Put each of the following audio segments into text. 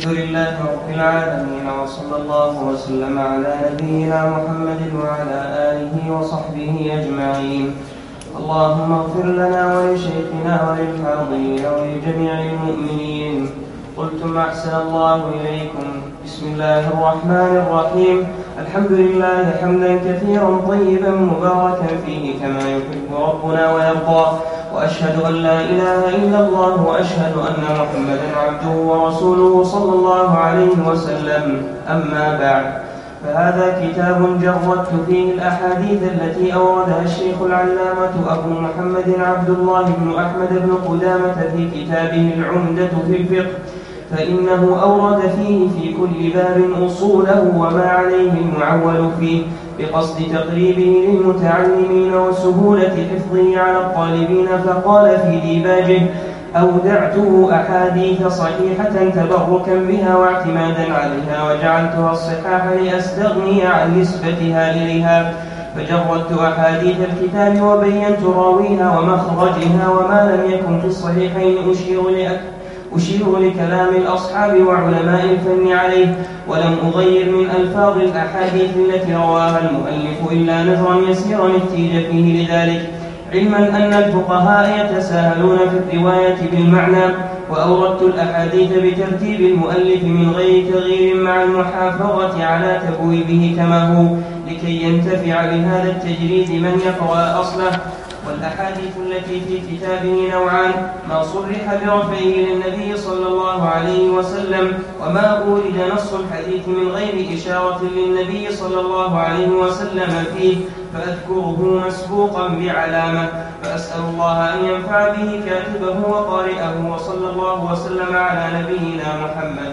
الحمد لله رب العالمين، وصلى الله وسلم على نبينا محمد وعلى آله وصحبه أجمعين. اللهم اغفر لنا ولشيخنا وللحاضرين ولجميع المؤمنين. قلتم أحسن الله إليكم. بسم الله الرحمن الرحيم. الحمد لله حمدا كثيرا طيبا مباركا فيه كما يحب ربنا ويرضى، وأشهد أن لا إله إلا الله، وأشهد أن محمدا عبده ورسوله صلى الله عليه وسلم. أما بعد، فهذا كتاب جردت فيه الأحاديث التي أوردها الشيخ العلامة أبو محمد عبد الله بن أحمد بن قدامة في كتابه العمدة في الفقه، فإنه أورد فيه في كل باب أصوله وما عليه المعول فيه، بقصد تقريبه للمتعلمين وسهولة حفظه على الطالبين. فقال في ديباجه: أودعته أحاديث صحيحة تبركا بها واعتمادا عليها، وجعلتها الصحاح لأستغني عن نسبتها إليها، فجردت أحاديث الكتاب وبينت راويها ومخرجها، وما لم يكن في الصحيحين أشير لكلام الأصحاب وعلماء الفن عليه، ولم أغير من ألفاظ الأحاديث التي رواها المؤلف إلا نذرا يسيرا احتيج فيه لذلك، علما أن الفقهاء يتساهلون في الرواية بالمعنى. وأوردت الأحاديث بترتيب المؤلف من غير تغيير مع المحافظة على تبويبه كما هو، لكي ينتفع بهذا التجريد من يقرأ أصله. والأحاديث التي في كتابه نوعان: ما صرح برفعه للنبي صلى الله عليه وسلم، وما أورد نص الحديث من غير إشارة للنبي صلى الله عليه وسلم فيه، فأذكره مسبوقا بعلامة. فأسأل الله أن ينفع به كاتبه وقارئه، وصلى الله وسلم على نبينا محمد.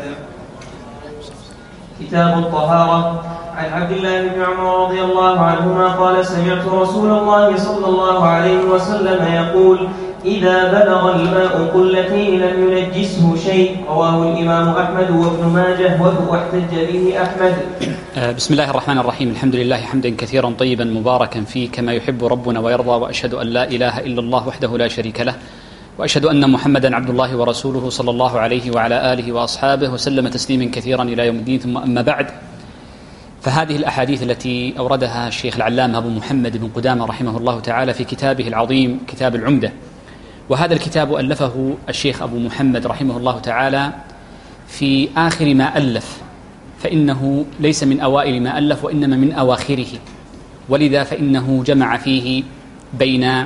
كتاب الطهارة. عن عبد الله بن عمر رضي الله عنهما قال: سمعت رسول الله صلى الله عليه وسلم يقول: إذا بلغ الماء قلتين لم ينجسه شيء. رواه الإمام أحمد وابن ماجه، واحتج به أحمد. بسم الله الرحمن الرحيم. الحمد لله حمدا كثيرا طيبا مباركا فيه كما يحب ربنا ويرضى، وأشهد أن لا إله إلا الله وحده لا شريك له، وأشهد أن محمدا عبد الله ورسوله صلى الله عليه وعلى آله وأصحابه وسلم تسليما كثيرا إلى يوم الدين. ثم أما بعد، فهذه الأحاديث التي أوردها الشيخ العلامة أبو محمد بن قدامة رحمه الله تعالى في كتابه العظيم كتاب العمدة، وهذا الكتاب ألفه الشيخ أبو محمد رحمه الله تعالى في آخر ما ألف، فإنه ليس من أوائل ما ألف وإنما من أواخره، ولذا فإنه جمع فيه بين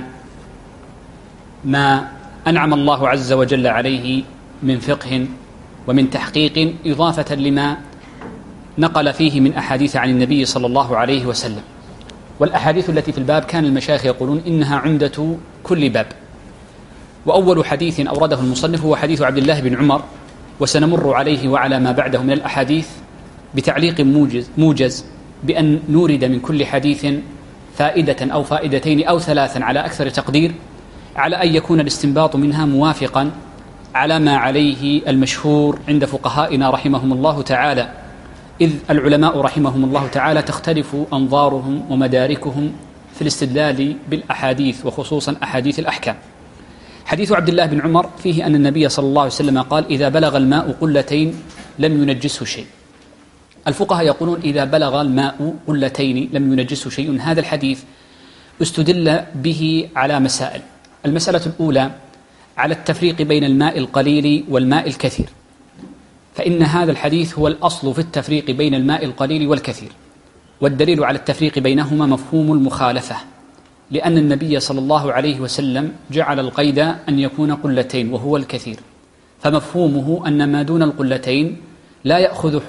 ما أنعم الله عز وجل عليه من فقه ومن تحقيق، إضافة لما نقل فيه من أحاديث عن النبي صلى الله عليه وسلم. والأحاديث التي في الباب كان المشايخ يقولون إنها عمدة كل باب. وأول حديث أورده المصنف هو حديث عبد الله بن عمر، وسنمر عليه وعلى ما بعده من الأحاديث بتعليق موجز بأن نورد من كل حديث فائدة أو فائدتين أو ثلاثا على أكثر تقدير، على أن يكون الاستنباط منها موافقا على ما عليه المشهور عند فقهائنا رحمهم الله تعالى، إذ العلماء رحمهم الله تعالى تختلف أنظارهم ومداركهم في الاستدلال بالأحاديث، وخصوصا أحاديث الأحكام. حديث عبد الله بن عمر فيه أن النبي صلى الله عليه وسلم قال: إذا بلغ الماء قلتين لم ينجسه شيء. الفقهاء يقولون إذا بلغ الماء قلتين لم ينجسه شيء. هذا الحديث استدل به على مسائل. المسألة الأولى على التفريق بين الماء القليل والماء الكثير، فإن هذا الحديث هو الأصل في التفريق بين الماء القليل والكثير، والدليل على التفريق بينهما مفهوم المخالفة، لأن النبي صلى الله عليه وسلم جعل القيد أن يكون قلتين وهو الكثير، فمفهومه أن ما دون القلتين لا يأخذ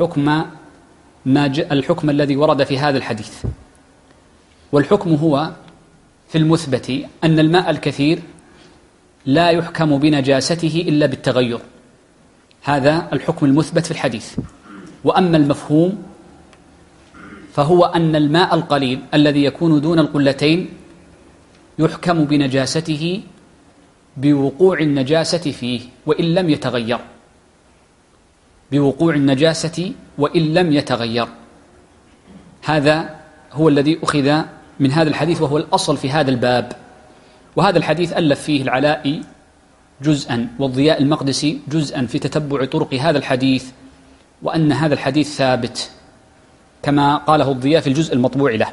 الحكم الذي ورد في هذا الحديث. والحكم هو في المثبت أن الماء الكثير لا يحكم بنجاسته إلا بالتغير، هذا الحكم المثبت في الحديث. وأما المفهوم فهو أن الماء القليل الذي يكون دون القلتين يحكم بنجاسته بوقوع النجاسة فيه وإن لم يتغير، بوقوع النجاسة وإن لم يتغير. هذا هو الذي أخذ من هذا الحديث، وهو الأصل في هذا الباب. وهذا الحديث ألف فيه العلاء جزءا والضياء المقدسي جزءا في تتبع طرق هذا الحديث، وأن هذا الحديث ثابت كما قاله الضياء في الجزء المطبوع له.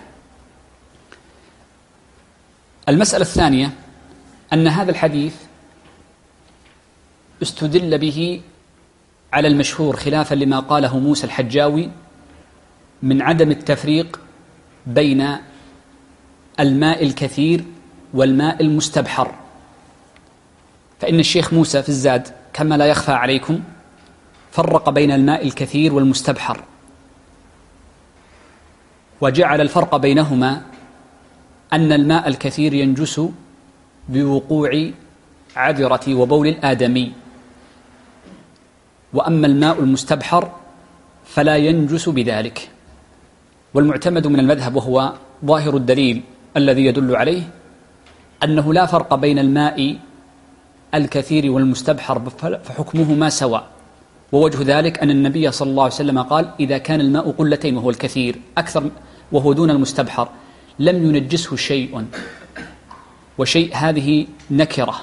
المسألة الثانية أن هذا الحديث استدل به على المشهور خلافا لما قاله موسى الحجاوي من عدم التفريق بين الماء الكثير والماء المستبحر، فإن الشيخ موسى في الزاد كما لا يخفى عليكم فرق بين الماء الكثير والمستبحر، وجعل الفرق بينهما أن الماء الكثير ينجس بوقوع عذرة وبول الآدمي، وأما الماء المستبحر فلا ينجس بذلك. والمعتمد من المذهب وهو ظاهر الدليل الذي يدل عليه أنه لا فرق بين الماء الكثير والمستبحر فحكمهما سواء. ووجه ذلك أن النبي صلى الله عليه وسلم قال إذا كان الماء قلتين وهو الكثير أكثر وهو دون المستبحر لم ينجسه شيء، وشيء هذه نكرة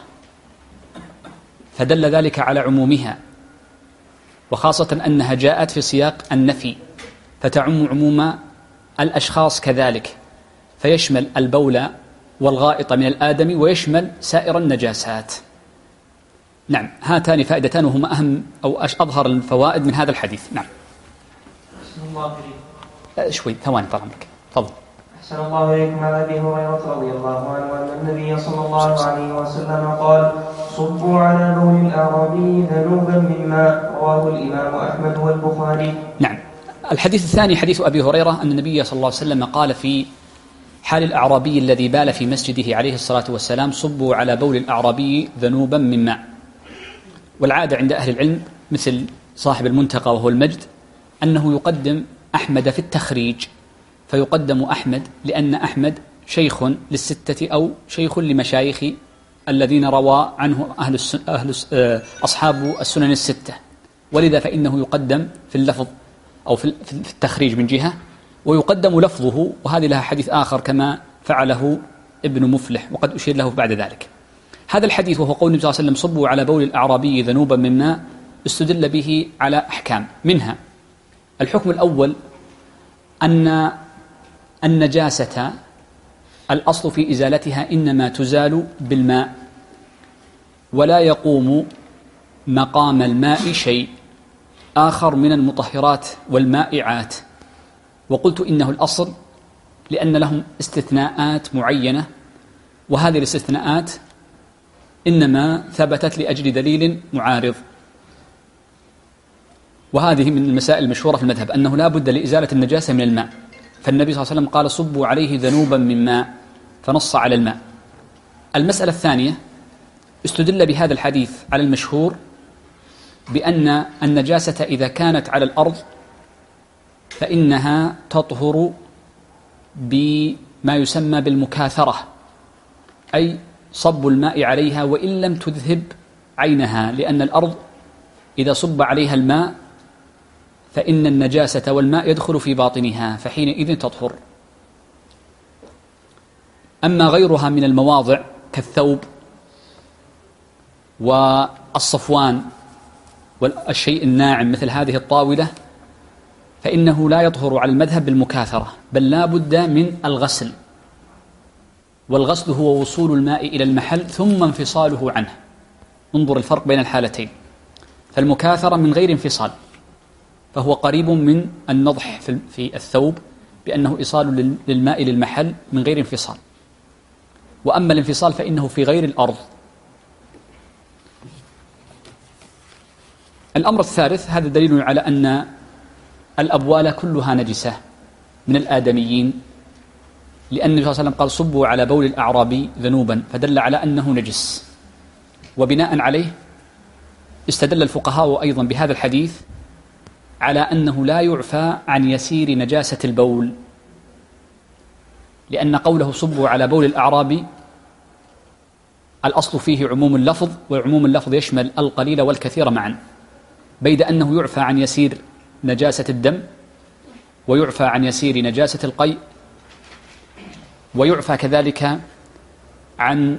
فدل ذلك على عمومها، وخاصة أنها جاءت في سياق النفي فتعم عموم الأشخاص كذلك، فيشمل البول والغائط من الآدم ويشمل سائر النجاسات. نعم، هاتان فائدتان وهما أهم أو أظهر الفوائد من هذا الحديث. نعم. أحسن الله إليك. شوي ثواني طال عمرك، تفضل. أحسن الله إليكم. عن أبي هريرة رضي الله عنه أن النبي صلى الله عليه وسلم قال: صبوا على بول الأعرابي ذنوبا من ماء. رواه الإمام أحمد والبخاري. نعم. الحديث الثاني حديث أبي هريرة أن النبي صلى الله عليه وسلم قال في حال الأعرابي الذي بال في مسجده عليه الصلاة والسلام: صبوا على بول الأعرابي ذنوبا من ماء. والعادة عند أهل العلم مثل صاحب المنتقى وهو المجد أنه يقدم أحمد في التخريج، فيقدم أحمد لأن أحمد شيخ للستة أو شيخ لمشايخ الذين روى عنه أصحاب السنن الستة، ولذا فإنه يقدم في اللفظ أو في التخريج من جهة، ويقدم لفظه، وهذه لها حديث آخر كما فعله ابن مفلح وقد أشير له بعد ذلك. هذا الحديث وهو قول النبي صلى الله عليه وسلم: صبوا على بول الأعرابي ذنوبا من ماء، استدل به على أحكام، منها الحكم الأول أن النجاسة الأصل في إزالتها إنما تزال بالماء، ولا يقوم مقام الماء شيء آخر من المطهرات والمائعات. وقلت إنه الأصل لأن لهم استثناءات معينة، وهذه الاستثناءات إنما ثبتت لأجل دليل معارض. وهذه من المسائل المشهورة في المذهب أنه لا بد لإزالة النجاسة من الماء، فالنبي صلى الله عليه وسلم قال: صبوا عليه ذنوبا من ماء، فنص على الماء. المسألة الثانية استدل بهذا الحديث على المشهور بأن النجاسة إذا كانت على الأرض فإنها تطهر بما يسمى بالمكاثرة، أي صب الماء عليها وإن لم تذهب عينها، لأن الأرض إذا صب عليها الماء فإن النجاسة والماء يدخل في باطنها، فحينئذ تطهر. أما غيرها من المواضع كالثوب والصفوان والشيء الناعم مثل هذه الطاولة فإنه لا يطهر على المذهب بالمكاثرة، بل لا بد من الغسل، والغسل هو وصول الماء إلى المحل ثم انفصاله عنه. انظر الفرق بين الحالتين، فالمكاثرة من غير انفصال، فهو قريب من النضح في الثوب بأنه إيصال للماء للمحل من غير انفصال، وأما الانفصال فإنه في غير الأرض. الأمر الثالث، هذا دليل على أن الأبوال كلها نجسة من الآدميين، لأن النبي صلى الله عليه وسلم قال: صبوا على بول الأعرابي ذنوبا، فدل على أنه نجس. وبناء عليه استدل الفقهاء أيضا بهذا الحديث على أنه لا يعفى عن يسير نجاسة البول، لأن قوله صبوا على بول الأعرابي الأصل فيه عموم اللفظ، وعموم اللفظ يشمل القليل والكثير معا، بيد أنه يعفى عن يسير نجاسة الدم، ويعفى عن يسير نجاسة القيء، ويعفى كذلك عن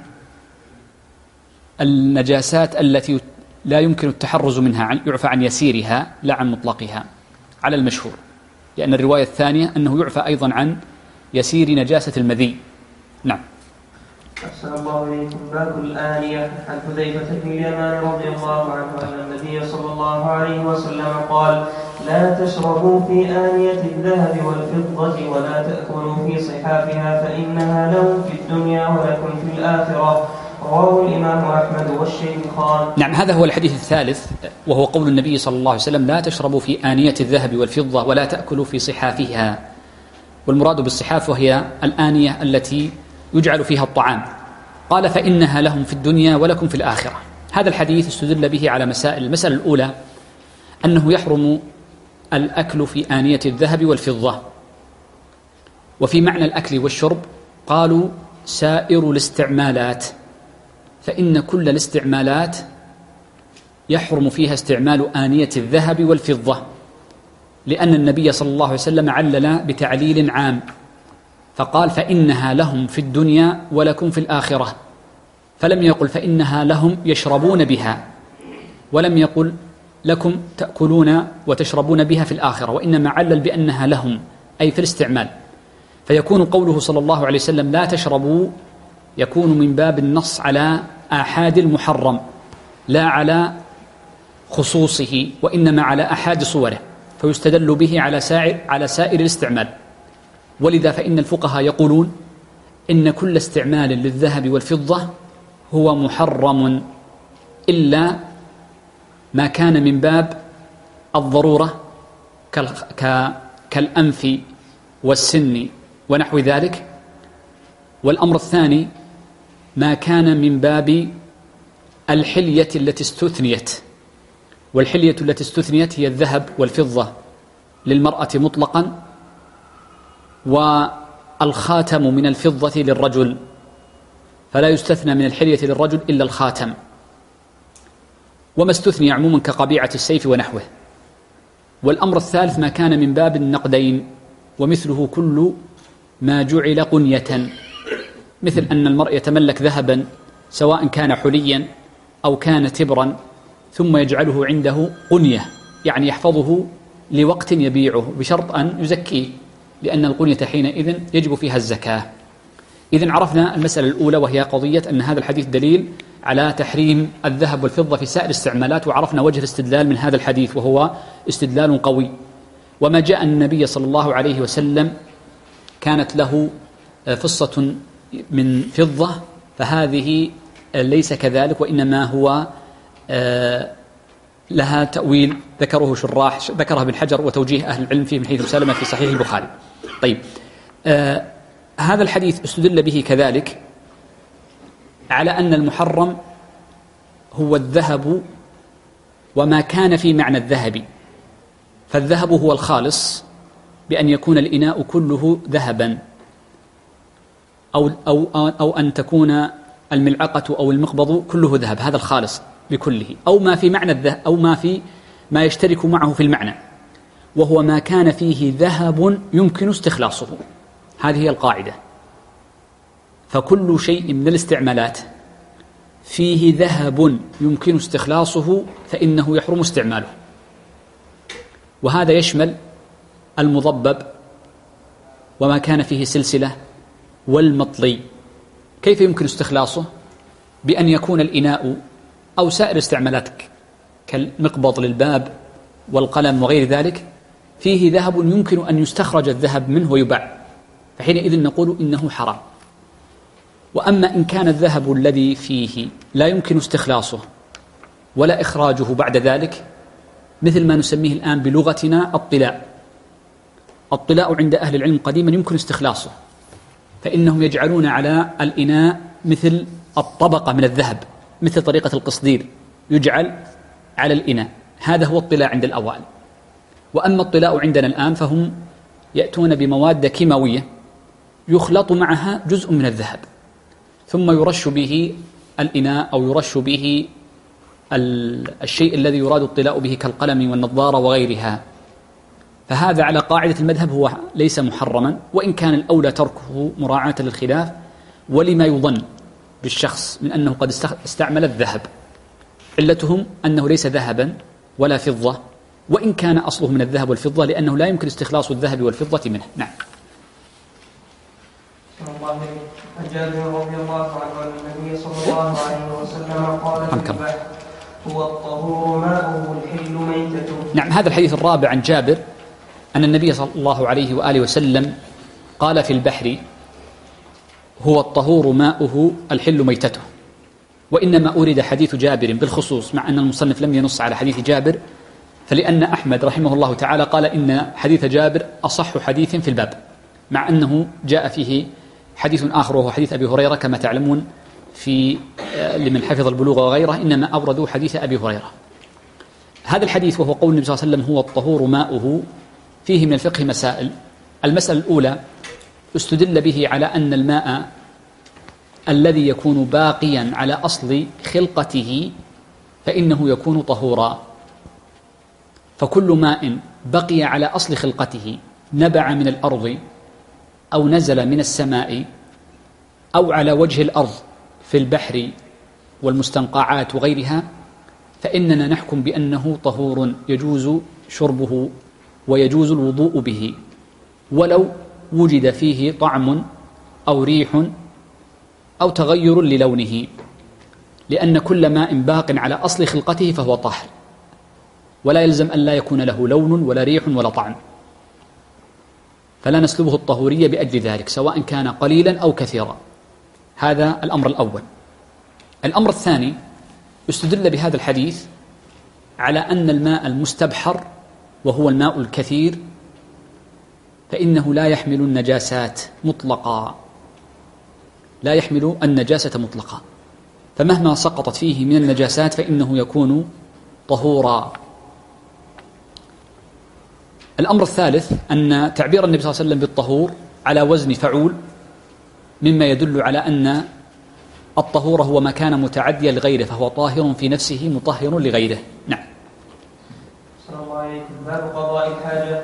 النجاسات التي لا يمكن التحرز منها، يعفى عن يسيرها لا عن مطلقها. على المشهور، لأن الرواية الثانية أنه يعفى أيضا عن يسير نجاسة المذي. نعم. أحسن الله إليكم. باب الآنية. عن حذيفة بن اليمان رضي الله عنه أن النبي صلى الله عليه وسلم قال: لا تشربوا في آنية الذهب والفضة ولا تأكلوا في صحافها فإنها لهم في الدنيا ولكم في الآخرة. رواه الإمام أحمد والشيخان. نعم، هذا هو الحديث الثالث، وهو قول النبي صلى الله عليه وسلم: لا تشربوا في آنية الذهب والفضة ولا تأكلوا في صحافها. والمراد بالصحاف وهي الآنية التي يجعل فيها الطعام. قال: فإنها لهم في الدنيا ولكم في الآخرة. هذا الحديث استدل به على مسائل. المسألة الأولى أنه يحرم الأكل في آنية الذهب والفضة. وفي معنى الأكل والشرب قالوا سائر الاستعمالات، فإن كل الاستعمالات يحرم فيها استعمال آنية الذهب والفضة، لأن النبي صلى الله عليه وسلم علل بتعليل عام فقال: فإنها لهم في الدنيا ولكم في الآخرة، فلم يقل فإنها لهم يشربون بها، ولم يقل لكم تأكلون وتشربون بها في الآخرة، وإنما علل بأنها لهم أي في الاستعمال. فيكون قوله صلى الله عليه وسلم لا تشربوا يكون من باب النص على آحاد المحرم، لا على خصوصه، وإنما على آحاد صوره، فيستدل به على سائر الاستعمال. ولذا فإن الفقهاء يقولون إن كل استعمال للذهب والفضة هو محرم إلا ما كان من باب الضرورة كالأنف والسن ونحو ذلك. والأمر الثاني ما كان من باب الحلية التي استثنيت، والحلية التي استثنيت هي الذهب والفضة للمرأة مطلقا، والخاتم من الفضة للرجل، فلا يستثنى من الحلية للرجل إلا الخاتم، وما استثني عموما كقبيعة السيف ونحوه. والأمر الثالث ما كان من باب النقدين، ومثله كل ما جعل قنية، مثل أن المرء يتملك ذهبا سواء كان حليا أو كان تبرا ثم يجعله عنده قنية، يعني يحفظه لوقت يبيعه بشرط أن يزكيه، لأن القنية حينئذ يجب فيها الزكاة. إذن عرفنا المسألة الأولى، وهي قضية أن هذا الحديث دليل على تحريم الذهب والفضة في سائر الاستعمالات، وعرفنا وجه الاستدلال من هذا الحديث وهو استدلال قوي. وما جاء النبي صلى الله عليه وسلم كانت له فصة من فضة، فهذه ليس كذلك، وإنما هو لها تأويل ذكره شراح، ذكرها ابن حجر وتوجيه أهل العلم فيه من حيث مسلمة في صحيح البخاري. طيب، هذا الحديث استدل به كذلك على أن المحرم هو الذهب وما كان في معنى الذهب. فالذهب هو الخالص بأن يكون الإناء كله ذهبا، أو أن تكون الملعقة أو المقبض كله ذهب، هذا الخالص بكله، أو ما في معنى الذهب، أو ما يشترك معه في المعنى، وهو ما كان فيه ذهب يمكن استخلاصه. هذه هي القاعدة. فكل شيء من الاستعمالات فيه ذهب يمكن استخلاصه فإنه يحرم استعماله، وهذا يشمل المضبب وما كان فيه سلسلة والمطلي. كيف يمكن استخلاصه؟ بأن يكون الإناء أو سائر استعمالاتك كالمقبض للباب والقلم وغير ذلك فيه ذهب يمكن أن يستخرج الذهب منه ويباع، فحينئذ نقول إنه حرام. وأما إن كان الذهب الذي فيه لا يمكن استخلاصه ولا إخراجه بعد ذلك، مثل ما نسميه الآن بلغتنا الطلاء عند أهل العلم قديما يمكن استخلاصه، فإنهم يجعلون على الإناء مثل الطبقة من الذهب، مثل طريقة القصدير يجعل على الإناء، هذا هو الطلاء عند الأوائل. وأما الطلاء عندنا الآن فهم يأتون بمواد كيماوية يخلط معها جزء من الذهب ثم يرش به الإناء أو يرش به الشيء الذي يراد الطلاء به كالقلم والنظارة وغيرها. فهذا على قاعدة المذهب هو ليس محرما، وإن كان الأولى تركه مراعاة للخلاف ولما يظن بالشخص من أنه قد استعمل الذهب. علتهم أنه ليس ذهبا ولا فضة، وإن كان أصله من الذهب والفضة، لأنه لا يمكن استخلاص الذهب والفضة منه. نعم. عن جابر رضي الله عنه أن النبي صلى الله عليه وسلم قال في البحر: هو الطهور ماؤه الحل ميتته. نعم. هذا الحديث الرابع عن جابر أن النبي صلى الله عليه وآله وسلم قال في البحر: هو الطهور ماؤه الحل ميتته. وإنما أورد حديث جابر بالخصوص، مع أن المصنف لم ينص على حديث جابر، فلأن أحمد رحمه الله تعالى قال إن حديث جابر أصح حديث في الباب، مع أنه جاء فيه حديث آخر وهو حديث أبي هريرة كما تعلمون في لمن حفظ البلوغ وغيره، إنما أوردوا حديث أبي هريرة. هذا الحديث وهو قول النبي صلى الله عليه وسلم: هو الطهور ماؤه، فيه من الفقه مسائل. المسألة الأولى: استدل به على أن الماء الذي يكون باقيا على أصل خلقته فإنه يكون طهورا. فكل ماء بقي على أصل خلقته، نبع من الأرض أو نزل من السماء أو على وجه الأرض في البحر والمستنقعات وغيرها، فإننا نحكم بأنه طهور يجوز شربه ويجوز الوضوء به، ولو وجد فيه طعم أو ريح أو تغير للونه، لأن كل ماء باق على أصل خلقته فهو طاهر، ولا يلزم أن لا يكون له لون ولا ريح ولا طعم، فلا نسلبه الطهورية بأجل ذلك سواء كان قليلا أو كثيرا. هذا الأمر الأول. الأمر الثاني: استدل بهذا الحديث على أن الماء المستبحر وهو الماء الكثير فإنه لا يحمل النجاسات مطلقا، لا يحمل النجاسة مطلقا، فمهما سقطت فيه من النجاسات فإنه يكون طهورا. الأمر الثالث: أن تعبير النبي صلى الله عليه وسلم بالطهور على وزن فعول، مما يدل على أن الطهور هو ما كان متعديا لغيره فهو طاهر في نفسه مطهر لغيره. نعم. صلى الله عليه وسلم. باب قضاء الحاجة.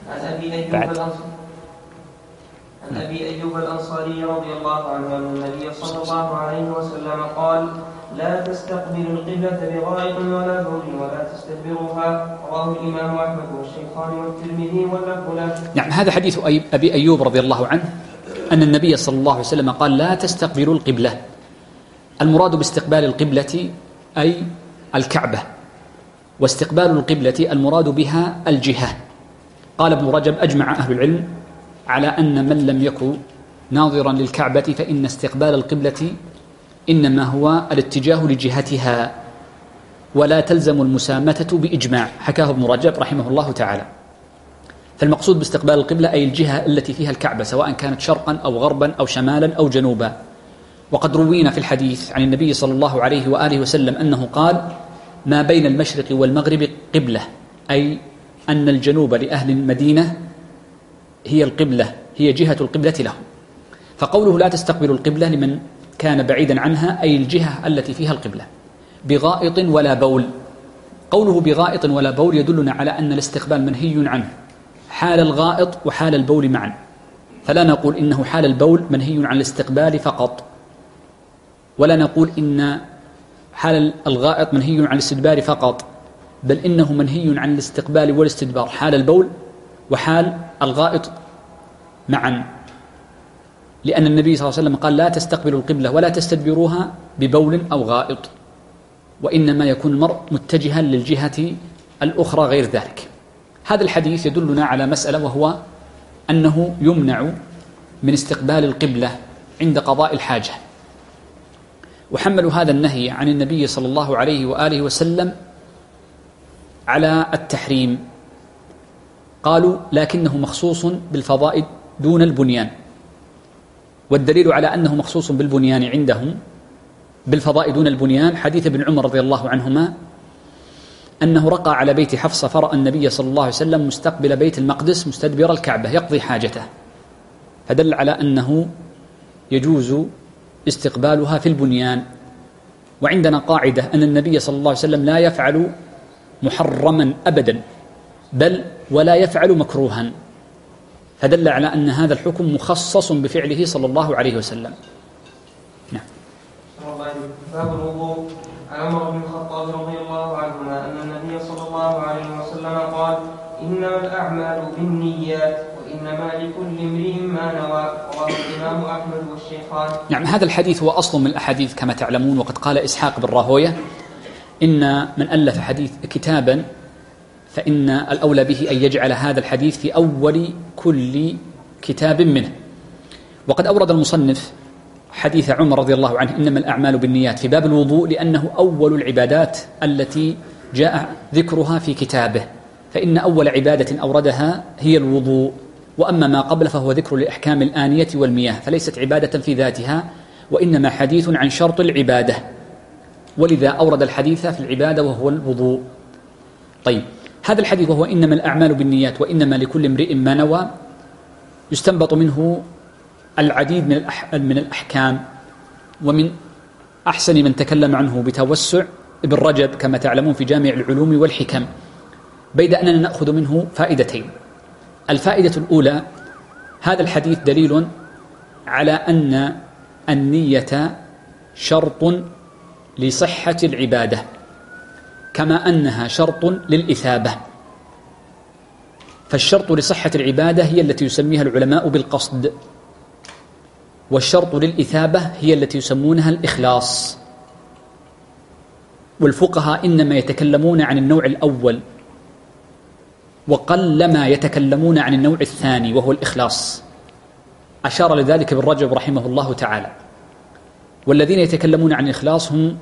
عن أبي أيوب الأنصاري رضي الله عنه أن النبي صلى الله عليه وسلم قال: لا تستقبلوا القبلة بغائط ولا بول ولا تستدبروها. رواه الإمام أحمد والشيخان والترمذي واللفظ له. نعم. هذا حديث أبي أيوب رضي الله عنه أن النبي صلى الله عليه وسلم قال: لا تستقبلوا القبلة. المراد باستقبال القبلة أي الكعبة، واستقبال القبلة المراد بها الجهة. قال ابن رجب: أجمع أهل العلم على أن من لم يكن ناظرا للكعبة فإن استقبال القبلة إنما هو الاتجاه لجهتها، ولا تلزم المسامة بإجماع، حكاه ابن رجب رحمه الله تعالى. فالمقصود باستقبال القبلة أي الجهة التي فيها الكعبة، سواء كانت شرقا أو غربا أو شمالا أو جنوبا. وقد روينا في الحديث عن النبي صلى الله عليه وآله وسلم أنه قال: ما بين المشرق والمغرب قبلة، أي أن الجنوب لأهل المدينة هي القبلة، هي جهة القبلة لهم. فقوله لا تستقبلوا القبلة لمن كان بعيدا عنها أي الجهة التي فيها القبلة بغائط ولا بول. قوله بغائط ولا بول يدلنا على أن الاستقبال منهي عنه حال الغائط وحال البول معا، فلا نقول إنه حال البول منهي عن الاستقبال فقط، ولا نقول إن حال الغائط منهي عن الاستدبار فقط، بل إنه منهي عن الاستقبال والاستدبار حال البول وحال الغائط معا، لأن النبي صلى الله عليه وسلم قال: لا تستقبلوا القبلة ولا تستدبروها ببول أو غائط، وإنما يكون المرء متجها للجهة الأخرى غير ذلك. هذا الحديث يدلنا على مسألة، وهو أنه يمنع من استقبال القبلة عند قضاء الحاجة، وحملوا هذا النهي عن النبي صلى الله عليه وآله وسلم على التحريم. قالوا: لكنه مخصوص بالفضائل دون البنيان، والدليل على أنه مخصوص بالبنيان عندهم بالفضائل دون البنيان حديث ابن عمر رضي الله عنهما أنه رقى على بيت حفصة فرأى النبي صلى الله عليه وسلم مستقبل بيت المقدس مستدبر الكعبة يقضي حاجته، فدل على أنه يجوز استقبالها في البنيان. وعندنا قاعدة أن النبي صلى الله عليه وسلم لا يفعل محرما أبدا، بل ولا يفعل مكروها، فدل على أن هذا الحكم مخصص بفعله صلى الله عليه وسلم. نعم. باب الوضوء. عن عمر بن الخطاب رضي الله عنهما أن النبي صلى الله عليه وسلم قال: الأعمال بالنيات وإنما لكل امرئ ما نوى. رواه الإمام أحمد والشيخان. نعم، هذا الحديث هو أصل من الأحاديث كما تعلمون. وقد قال إسحاق بن راهوية إن من ألف حديث كتابا فإن الأولى به أن يجعل هذا الحديث في أول كل كتاب منه. وقد أورد المصنف حديث عمر رضي الله عنه إنما الأعمال بالنيات في باب الوضوء لأنه أول العبادات التي جاء ذكرها في كتابه، فإن أول عبادة أوردها هي الوضوء، وأما ما قبل فهو ذكر لأحكام الآنية والمياه، فليست عبادة في ذاتها وإنما حديث عن شرط العبادة، ولذا أورد الحديث في العبادة وهو الوضوء. طيب، هذا الحديث وهو إنما الأعمال بالنيات وإنما لكل امرئ ما نوى يستنبط منه العديد من الأحكام، ومن أحسن من تكلم عنه بتوسع ابن رجب كما تعلمون في جامع العلوم والحكم، بيد أننا نأخذ منه فائدتين. الفائدة الأولى: هذا الحديث دليل على أن النية شرط لصحة العبادة كما أنها شرط للإثابة، فالشرط لصحة العبادة هي التي يسميها العلماء بالقصد، والشرط للإثابة هي التي يسمونها الإخلاص. والفقهاء إنما يتكلمون عن النوع الأول وقلما يتكلمون عن النوع الثاني وهو الإخلاص، أشار لذلك ابن رجب رحمه الله تعالى. والذين يتكلمون عن الإخلاص هم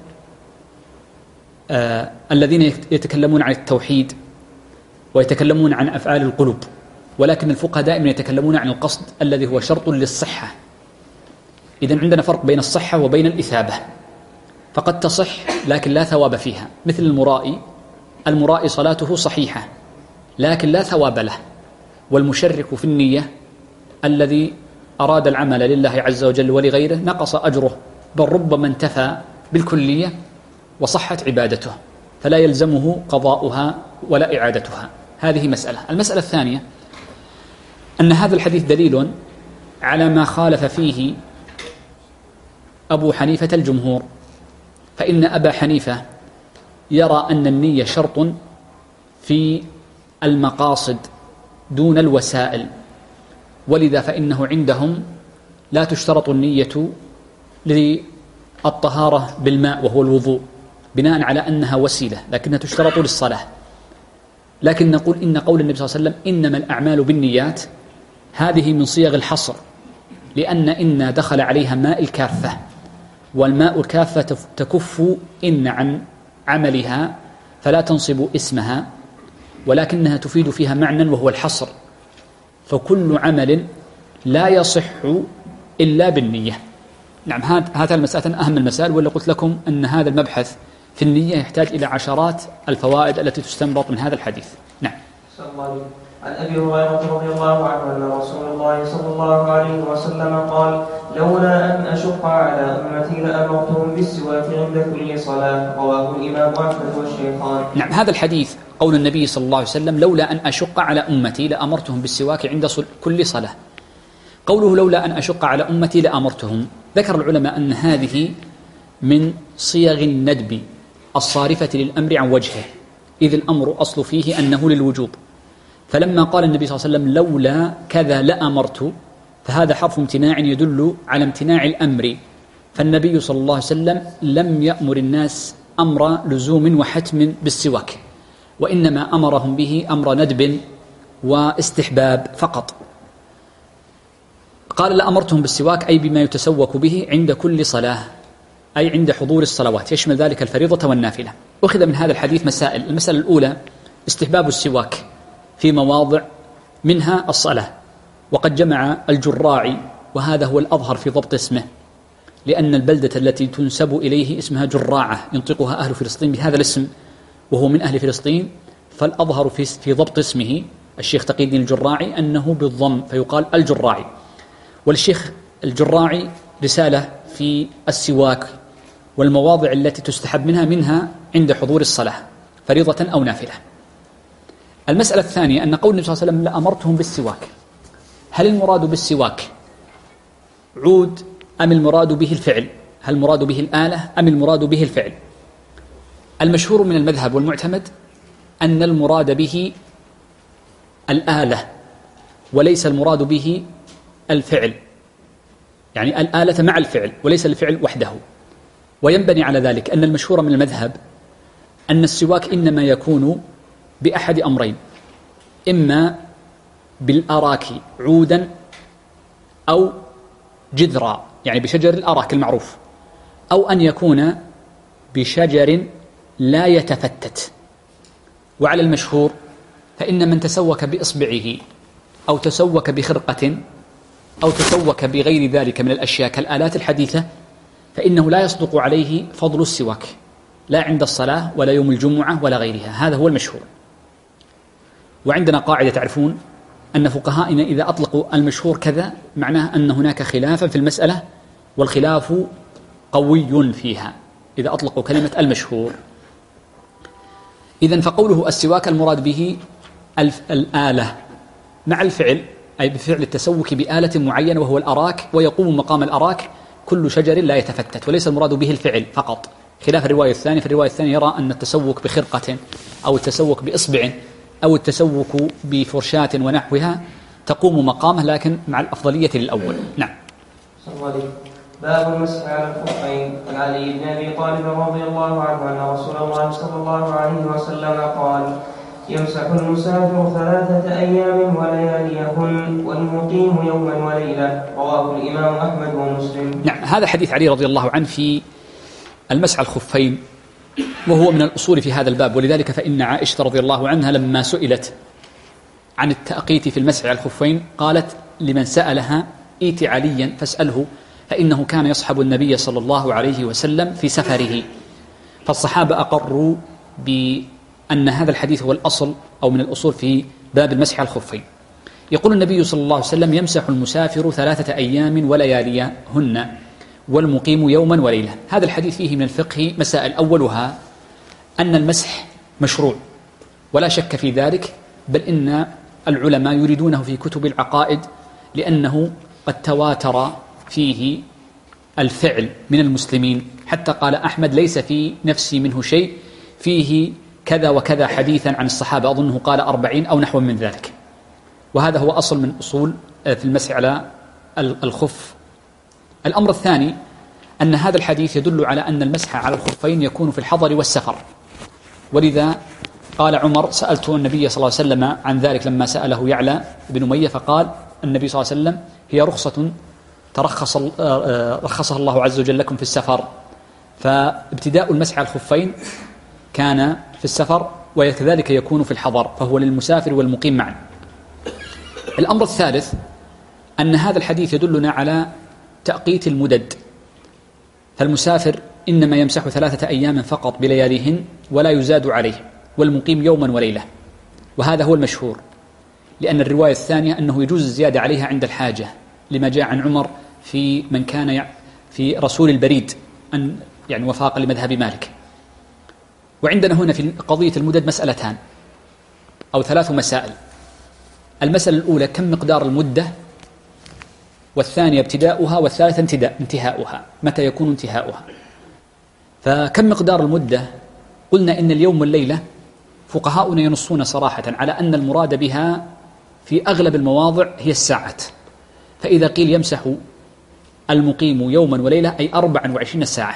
الذين يتكلمون عن التوحيد ويتكلمون عن أفعال القلوب، ولكن الفقهاء دائما يتكلمون عن القصد الذي هو شرط للصحة. إذن عندنا فرق بين الصحة وبين الإثابة، فقد تصح لكن لا ثواب فيها، مثل المرائي صلاته صحيحة لكن لا ثواب له، والمشرك في النية الذي أراد العمل لله عز وجل ولغيره نقص أجره، بل ربما انتفى بالكلية وصحت عبادته، فلا يلزمه قضاؤها ولا إعادتها. هذه مسألة. المسألة الثانية أن هذا الحديث دليل على ما خالف فيه أبو حنيفة الجمهور، فإن أبا حنيفة يرى أن النية شرط في المقاصد دون الوسائل، ولذا فإنه عندهم لا تشترط النية للطهارة بالماء وهو الوضوء بناء على أنها وسيلة، لكنها تشترط للصلاة. لكن نقول إن قول النبي صلى الله عليه وسلم إنما الأعمال بالنيات هذه من صيغ الحصر، لأن إن دخل عليها ماء الكافة، والماء الكافة تكف إن عن عملها فلا تنصب اسمها، ولكنها تفيد فيها معنى وهو الحصر، فكل عمل لا يصح إلا بالنية. نعم، هذا المسألة أهم المسائل، ولا قلت لكم أن هذا المبحث في النية يحتاج إلى عشرات الفوائد التي تستنبط من هذا الحديث. نعم. عن أبي هريرة رضي الله عنه أن رسول الله صلى الله عليه وسلم قال: لولا أن أشق على أمتي لأمرتهم بالسواك عند كل صلاة. رواه الإمام أحمد والشيخان. نعم، هذا الحديث قول النبي صلى الله عليه وسلم: لولا أن أشق على أمتي لأمرتهم بالسواك عند كل صلاة. قوله لولا أن أشق على أمتي لأمرتهم، ذكر العلماء أن هذه من صيغ الندب الصارفة للأمر عن وجهه، إذ الأمر أصل فيه أنه للوجوب، فلما قال النبي صلى الله عليه وسلم لولا كذا لأمرت، فهذا حرف امتناع يدل على امتناع الأمر، فالنبي صلى الله عليه وسلم لم يأمر الناس أمر لزوم وحتم بالسواك، وإنما أمرهم به أمر ندب واستحباب فقط. قال لأمرتهم بالسواك أي بما يتسوك به عند كل صلاة، أي عند حضور الصلوات، يشمل ذلك الفريضة والنافلة. أخذ من هذا الحديث مسائل. المسألة الأولى: استحباب السواك في مواضع منها الصلاة، وقد جمع الجراعي، وهذا هو الأظهر في ضبط اسمه، لأن البلدة التي تنسب إليه اسمها جراعة ينطقها أهل فلسطين بهذا الاسم، وهو من أهل فلسطين، فالأظهر في ضبط اسمه الشيخ تقي الدين الجراعي أنه بالضم فيقال الجراعي. والشيخ الجراعي رسالة في السواك والمواضع التي تستحب منها عند حضور الصلاة فريضة أو نافلة. المسألة الثانية أن قول النبي صلى الله عليه وسلم لأمرتهم بالسواك، هل المراد بالسواك عود أم المراد به الفعل؟ هل المراد به الآلة أم المراد به الفعل؟ المشهور من المذهب والمعتمد أن المراد به الآلة وليس المراد به الفعل، يعني الآلة مع الفعل وليس الفعل وحده. وينبني على ذلك أن المشهور من المذهب أن السواك إنما يكون بأحد أمرين: إما بالأراك عودا أو جذرا، يعني بشجر الأراك المعروف، أو أن يكون بشجر لا يتفتت. وعلى المشهور فإن من تسوك بإصبعه أو تسوك بخرقة أو تسوك بغير ذلك من الأشياء كالآلات الحديثة فإنه لا يصدق عليه فضل السواك، لا عند الصلاة ولا يوم الجمعة ولا غيرها. هذا هو المشهور. وعندنا قاعدة تعرفون أن فقهائنا إذا أطلقوا المشهور كذا معناه أن هناك خلافا في المسألة، والخلاف قوي فيها إذا أطلقوا كلمة المشهور. إذن فقوله السواك المراد به الآلة مع الفعل، أي بفعل التسوك بآلة معينة وهو الأراك، ويقوم مقام الأراك كل شجر لا يتفتت، وليس المراد به الفعل فقط، خلاف الرواية الثانية. في الرواية الثانية يرى أن التسوك بخرقة أو التسوك بإصبع أو التسوك بفرشاة ونحوها تقوم مقامه، لكن مع الأفضلية للأول. نعم. باب المسح على الخفين. عن علي بن أبي طالب رضي الله عنه أن رسول الله صلى الله عليه وسلم قال: يمسح المسافر 3 أيام ولياليهن والمقيم يوما وليلة. رواه الإمام أحمد ومسلم. نعم، هذا حديث علي رضي الله عنه في المسح على الخفين، وهو من الأصول في هذا الباب. ولذلك فإن عائشة رضي الله عنها لما سئلت عن التأقيت في المسح على الخفين قالت لمن سألها: ائت عليا فاسأله، فإنه كان يصحب النبي صلى الله عليه وسلم في سفره. فالصحابة أقروا بأن هذا الحديث هو الأصل أو من الأصول في باب المسح على الخفين. يقول النبي صلى الله عليه وسلم: يمسح المسافر 3 أيام ولياليهن والمقيم يوما وليلة. هذا الحديث فيه من الفقه مسائل، أولها أن المسح مشروع ولا شك في ذلك، بل إن العلماء يريدونه في كتب العقائد لأنه قد تواتر فيه الفعل من المسلمين، حتى قال أحمد: ليس في نفسي منه شيء، فيه كذا وكذا حديثا عن الصحابة، أظنه قال 40 أو نحو من ذلك. وهذا هو أصل من أصول في المسح على الخف. الأمر الثاني أن هذا الحديث يدل على أن المسح على الخفين يكون في الحضر والسفر، ولذا قال عمر: سألت النبي صلى الله عليه وسلم عن ذلك لما سأله يعلى بن أمية، فقال النبي صلى الله عليه وسلم: هي رخصة رخصها الله عز وجل لكم في السفر. فابتداء المسح على الخفين كان في السفر، وكذلك يكون في الحضر، فهو للمسافر والمقيم معا. الأمر الثالث أن هذا الحديث يدلنا على تأقيت المدد، فالمسافر إنما يمسح 3 أيام فقط بلياليهن ولا يزاد عليه، والمقيم يوما وليلة. وهذا هو المشهور، لأن الرواية الثانية أنه يجوز الزيادة عليها عند الحاجة، لما جاء عن عمر في من كان في رسول البريد أن يعني وفاق لمذهب مالك. وعندنا هنا في قضية المدد مسألتان أو 3 مسائل. المسألة الأولى: كم مقدار المدة؟ والثانية ابتداؤها، والثالثة انتهاؤها، متى يكون انتهاؤها؟ فكم مقدار المدة؟ قلنا إن اليوم والليلة فقهاؤنا ينصون صراحة على أن المراد بها في أغلب المواضع هي الساعات. فإذا قيل يمسح المقيم يوما وليلة أي 24 ساعة،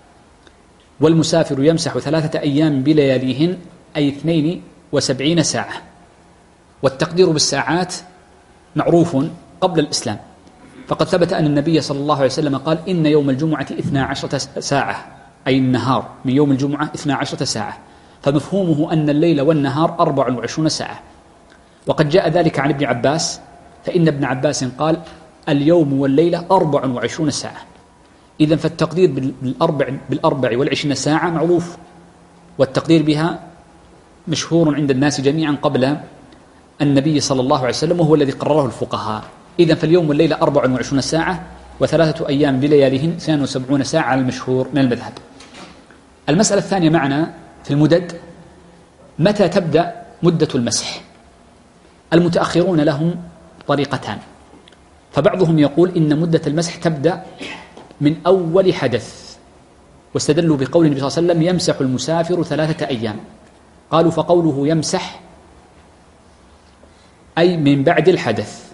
والمسافر يمسح 3 أيام بلياليهن أي 72 ساعة. والتقدير بالساعات معروف قبل الإسلام، فقد ثبت أن النبي صلى الله عليه وسلم قال: إن يوم الجمعة 12 ساعة، أي النهار من يوم الجمعة 12 ساعة، فمفهومه أن الليل والنهار 24 ساعة. وقد جاء ذلك عن ابن عباس، فإن ابن عباس قال: اليوم والليلة 24 ساعة. إذن فالتقدير بال24 ساعة معروف، والتقدير بها مشهور عند الناس جميعا قبل النبي صلى الله عليه وسلم، وهو الذي قرره الفقهاء. إذن فاليوم والليلة 24 ساعة، و3 أيام بلياليهن 72 ساعة على المشهور من المذهب. المسألة الثانية معنا في المدد: متى تبدأ مدة المسح؟ المتأخرون لهم طريقتان، فبعضهم يقول إن مدة المسح تبدأ من أول حدث، واستدلوا بقول النبي صلى الله عليه وسلم: يمسح المسافر 3 أيام. قالوا: فقوله يمسح أي من بعد الحدث.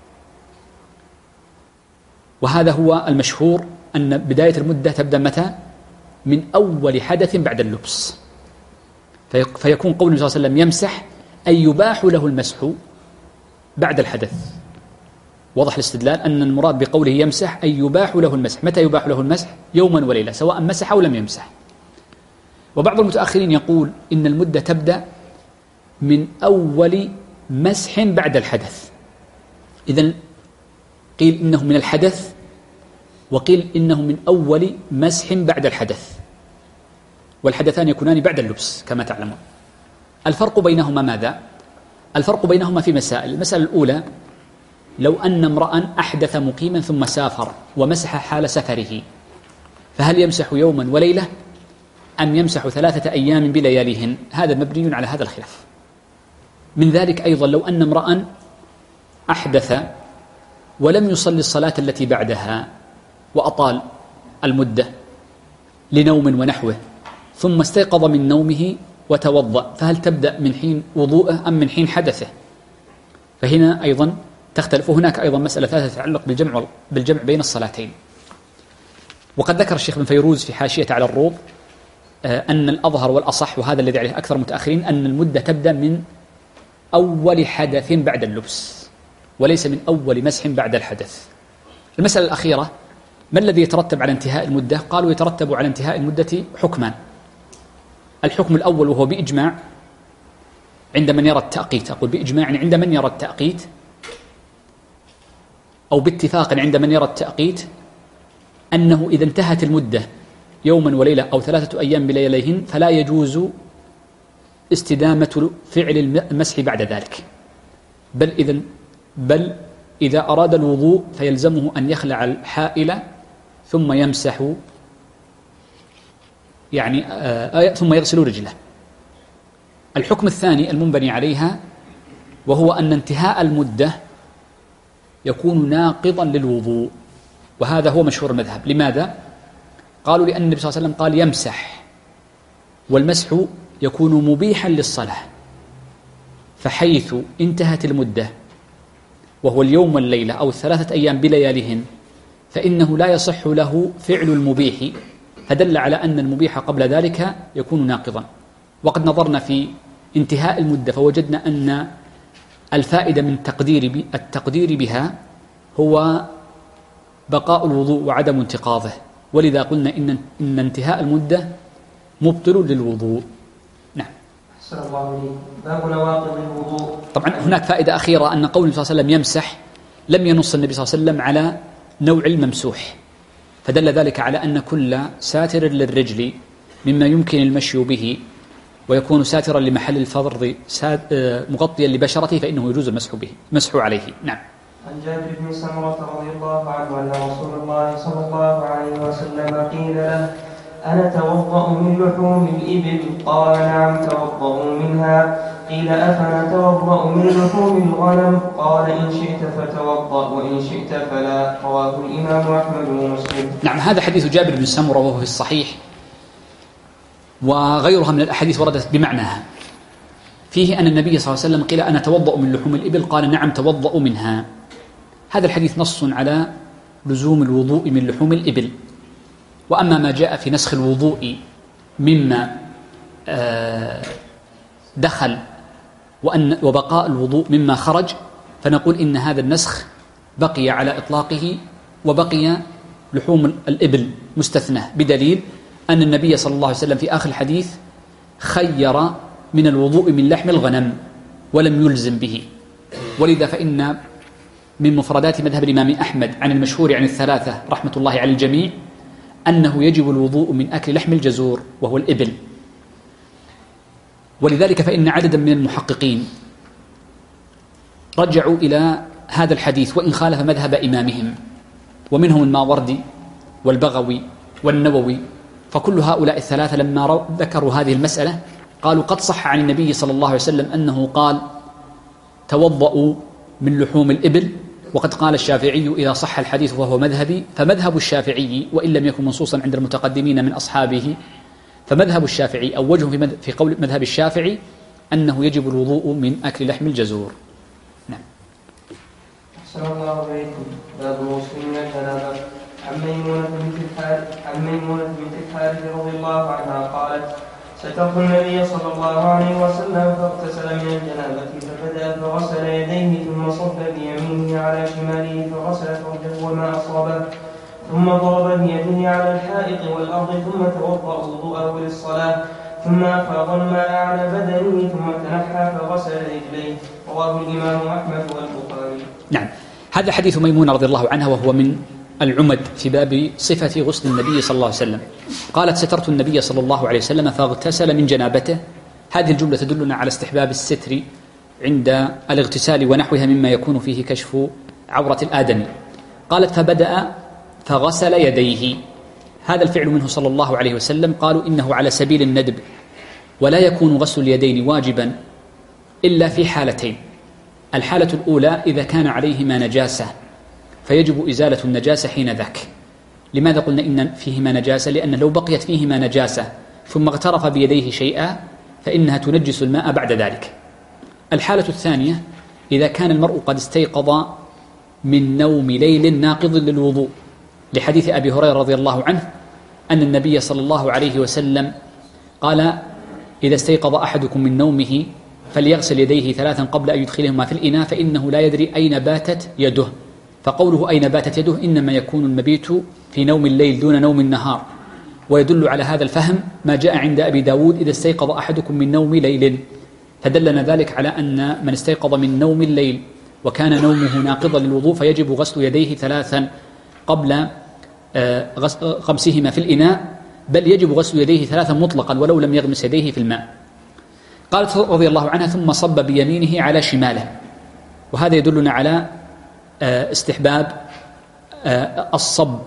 وهذا هو المشهور أن بداية المدة تبدأ متى؟ من أول حدث بعد اللبس. فيكون قول النبي صلى الله عليه وسلم يمسح أي يباح له المسح بعد الحدث. واضح الاستدلال أن المراد بقوله يمسح أي يباح له المسح. متى يباح له المسح؟ يوما وليلة، سواء مسح أو لم يمسح. وبعض المتأخرين يقول إن المدة تبدأ من أول مسح بعد الحدث. إذن قيل إنه من الحدث، وقيل إنه من أول مسح بعد الحدث، والحدثان يكونان بعد اللبس كما تعلمون. الفرق بينهما ماذا؟ الفرق بينهما في مسائل. المسألة الأولى: لو أن امرأ أحدث مقيما ثم سافر ومسح حال سفره، فهل يمسح يوما وليلة أم يمسح 3 أيام بلياليهن؟ هذا مبني على هذا الخلاف. من ذلك أيضا لو أن امرأ أحدث ولم يصلي الصلاة التي بعدها وأطال المدة لنوم ونحوه، ثم استيقظ من نومه وتوضأ، فهل تبدأ من حين وضوءه أم من حين حدثه؟ فهنا أيضا تختلف. وهناك أيضا مسألة ثالثة تتعلق بالجمع بين الصلاتين. وقد ذكر الشيخ بن فيروز في حاشية على الروض أن الأظهر والأصح، وهذا الذي عليه أكثر متأخرين، أن المدة تبدأ من أول حدث بعد اللبس وليس من أول مسح بعد الحدث. المسألة الأخيرة: ما الذي يترتب على انتهاء المدة؟ قالوا يترتب على انتهاء المدة حكمان. الحكم الأول وهو بإجماع عند من يرى التأقيت، أقول بإجماع عند من يرى التأقيت، أو باتفاق عند من يرى التأقيت، أنه إذا انتهت المدة يوما وليلة أو 3 أيام بلياليهن فلا يجوز استدامة فعل المسح بعد ذلك، بل إذا أراد الوضوء فيلزمه أن يخلع الحائل ثم يمسح، يعني ثم يغسل رجله. الحكم الثاني المنبني عليها وهو أن انتهاء المدة يكون ناقضا للوضوء، وهذا هو مشهور المذهب. لماذا؟ قالوا لأن النبي صلى الله عليه وسلم قال يمسح، والمسح يكون مبيحا للصلاة، فحيث انتهت المدة وهو اليوم والليلة أو 3 أيام بلياليهن فإنه لا يصح له فعل المبيح، فدل على أن المبيح قبل ذلك يكون ناقضا. وقد نظرنا في انتهاء المدة فوجدنا أن الفائدة من التقدير بها هو بقاء الوضوء وعدم انتقاضه، ولذا قلنا إن انتهاء المدة مبطل للوضوء. نعم. أحسن الله إليك. باب نواقض الوضوء. طبعا هناك فائدة أخيرة، أن قول النبي صلى الله عليه وسلم يمسح لم ينص النبي صلى الله عليه وسلم على نوع الممسوح، فدل ذلك على أن كل ساتر للرجل مما يمكن المشي به ويكون ساترا لمحل الفرض مغطيا لبشرته فإنه يجوز المسح عليه. نعم. عن جابر بن سمرة رضي الله عنه أن رسول الله صلى الله عليه وسلم قيل له: أنا توضأ من لحوم الإبل؟ قال: نعم توضأوا منها. قيل: أفنتوضأ من لحوم الغنم؟ قال: إن شئت فتوضأ وإن شئت فلا. رواه الإمام أحمد ومسلم. نعم، هذا حديث جابر بن سمرة وهو في الصحيح، وغيرها من الأحاديث وردت بمعناها. فيه أن النبي صلى الله عليه وسلم قيل: أنا توضأ من لحوم الإبل؟ قال: نعم توضأ منها. هذا الحديث نص على لزوم الوضوء من لحوم الإبل. وأما ما جاء في نسخ الوضوء مما دخل وبقاء الوضوء مما خرج، فنقول إن هذا النسخ بقي على إطلاقه، وبقي لحوم الإبل مستثنى، بدليل أن النبي صلى الله عليه وسلم في آخر الحديث خير من الوضوء من لحم الغنم ولم يلزم به. ولذا فإن من مفردات مذهب الإمام أحمد عن المشهور عن الثلاثة رحمة الله على الجميع أنه يجب الوضوء من أكل لحم الجزور وهو الإبل. ولذلك فإن عددا من المحققين رجعوا إلى هذا الحديث وإن خالف مذهب إمامهم، ومنهم الماوردي والبغوي والنووي، فكل هؤلاء الثلاثة لما ذكروا هذه المسألة قالوا قد صح عن النبي صلى الله عليه وسلم أنه قال: توضأوا من لحوم الإبل. وقد قال الشافعي إذا صح الحديث وهو مذهبي، فمذهب الشافعي وإن لم يكن منصوصا عند المتقدمين من أصحابه، فمذهب الشافعي أو وجه في قول مذهب الشافعي أنه يجب الوضوء من أكل لحم الجزور. نعم. أحسن الله إليكم. باب الوصول من الجنابة. عن ميمونة بنت الحارث رضي الله عنها قالت: سترت النبي صلى الله عليه وسلم فاغتسل من الجنابة فبدأ فغسل يديه ثم صب بيمينه على شماله فغسل فرجه وما أصابه ثم ضرب بيده على الحائط والأرض ثم توضأ وضوءه للصلاة ثم أفاض الماء على بدنه ثم تنحى فغسل رجليه. رواه الإمام أحمد والبخاري. نعم، هذا حديث ميمونة رضي الله عنها وهو من العمد في باب صفة غسل النبي صلى الله عليه وسلم. قالت: سترت النبي صلى الله عليه وسلم فاغتسل من جنابته. هذه الجملة تدلنا على استحباب الستر عند الاغتسال ونحوها مما يكون فيه كشف عورة الآدمي. قالت: فبدأ فغسل يديه. هذا الفعل منه صلى الله عليه وسلم. قالوا إنه على سبيل الندب، ولا يكون غسل اليدين واجبا إلا في حالتين. الحالة الأولى إذا كان عليهما نجاسة فيجب إزالة النجاسة حين ذاك. لماذا قلنا إن فيهما نجاسة؟ لأن لو بقيت فيهما نجاسة ثم اغترف بيديه شيئا فإنها تنجس الماء بعد ذلك. الحالة الثانية إذا كان المرء قد استيقظ من نوم ليل ناقض للوضوء، لحديث أبي هريرة رضي الله عنه أن النبي صلى الله عليه وسلم قال: إذا استيقظ أحدكم من نومه فليغسل يديه 3 قبل أن يدخلهما في الإناء فإنه لا يدري أين باتت يده. فقوله أين باتت يده إنما يكون المبيت في نوم الليل دون نوم النهار. ويدل على هذا الفهم ما جاء عند أبي داود: إذا استيقظ أحدكم من نوم ليل. فدلنا ذلك على أن من استيقظ من نوم الليل وكان نومه ناقضا للوضوء فيجب غسل يديه 3 قبل غمسهما في الإناء، بل يجب غسل يديه 3 مطلقا ولو لم يغمس يديه في الماء. قالت رضي الله عنها: ثم صب بيمينه على شماله. وهذا يدلنا على استحباب الصب،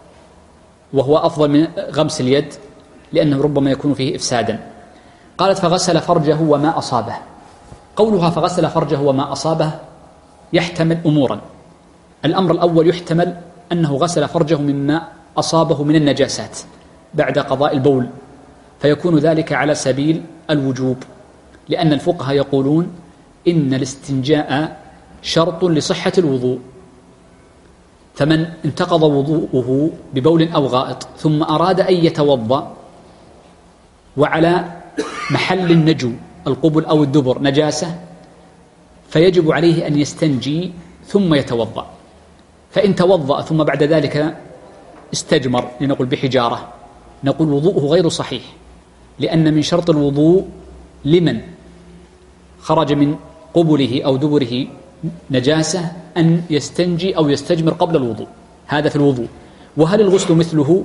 وهو أفضل من غمس اليد لأنه ربما يكون فيه إفسادا. قالت: فغسل فرجه وما أصابه. قولها فغسل فرجه وما أصابه يحتمل أمورا. الأمر الأول يحتمل أنه غسل فرجه مما أصابه من النجاسات بعد قضاء البول، فيكون ذلك على سبيل الوجوب، لأن الفقهاء يقولون إن الاستنجاء شرط لصحة الوضوء. فمن انتقض وضوءه ببول أو غائط ثم أراد أن يتوضأ وعلى محل النجو القبل أو الدبر نجاسة فيجب عليه أن يستنجي ثم يتوضأ. فإن توضأ ثم بعد ذلك استجمر لنقول بحجارة، نقول وضوءه غير صحيح، لأن من شرط الوضوء لمن خرج من قبله أو دبره نجاسة أن يستنجي أو يستجمر قبل الوضوء. هذا في الوضوء. وهل الغسل مثله؟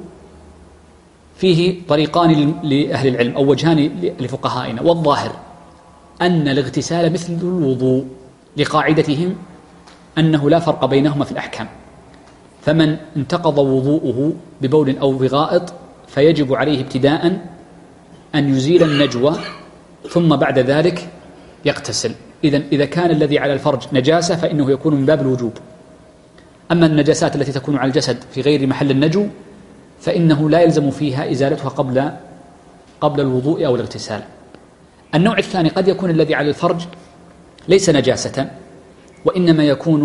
فيه طريقان لأهل العلم أو وجهان لفقهائنا، والظاهر أن الاغتسال مثل الوضوء لقاعدتهم أنه لا فرق بينهما في الأحكام. فمن انتقض وضوءه ببول أو بغائط فيجب عليه ابتداء أن يزيل النجوى ثم بعد ذلك يغتسل. إذا كان الذي على الفرج نجاسة فإنه يكون من باب الوجوب. أما النجاسات التي تكون على الجسد في غير محل النجو فإنه لا يلزم فيها إزالتها قبل الوضوء أو الاغتسال. النوع الثاني قد يكون الذي على الفرج ليس نجاسة وإنما يكون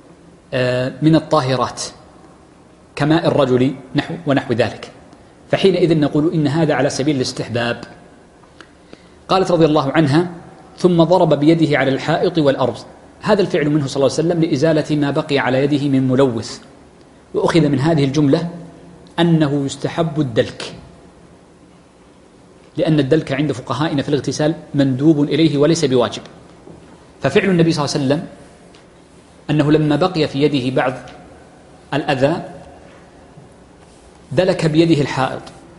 من الطاهرات كماء الرجل ونحو ذلك، فحينئذ نقول إن هذا على سبيل الاستحباب. قالت رضي الله عنها: ثم ضرب بيده على الحائط والأرض. هذا الفعل منه صلى الله عليه وسلم لإزالة ما بقي على يده من ملوث. وأخذ من هذه الجملة أنه يستحب الدلك، لأن الدلك عند فقهائنا في الاغتسال مندوب إليه وليس بواجب. ففعل النبي صلى الله عليه وسلم أنه لما بقي في يده بعض الأذى دلك بيده الحائط،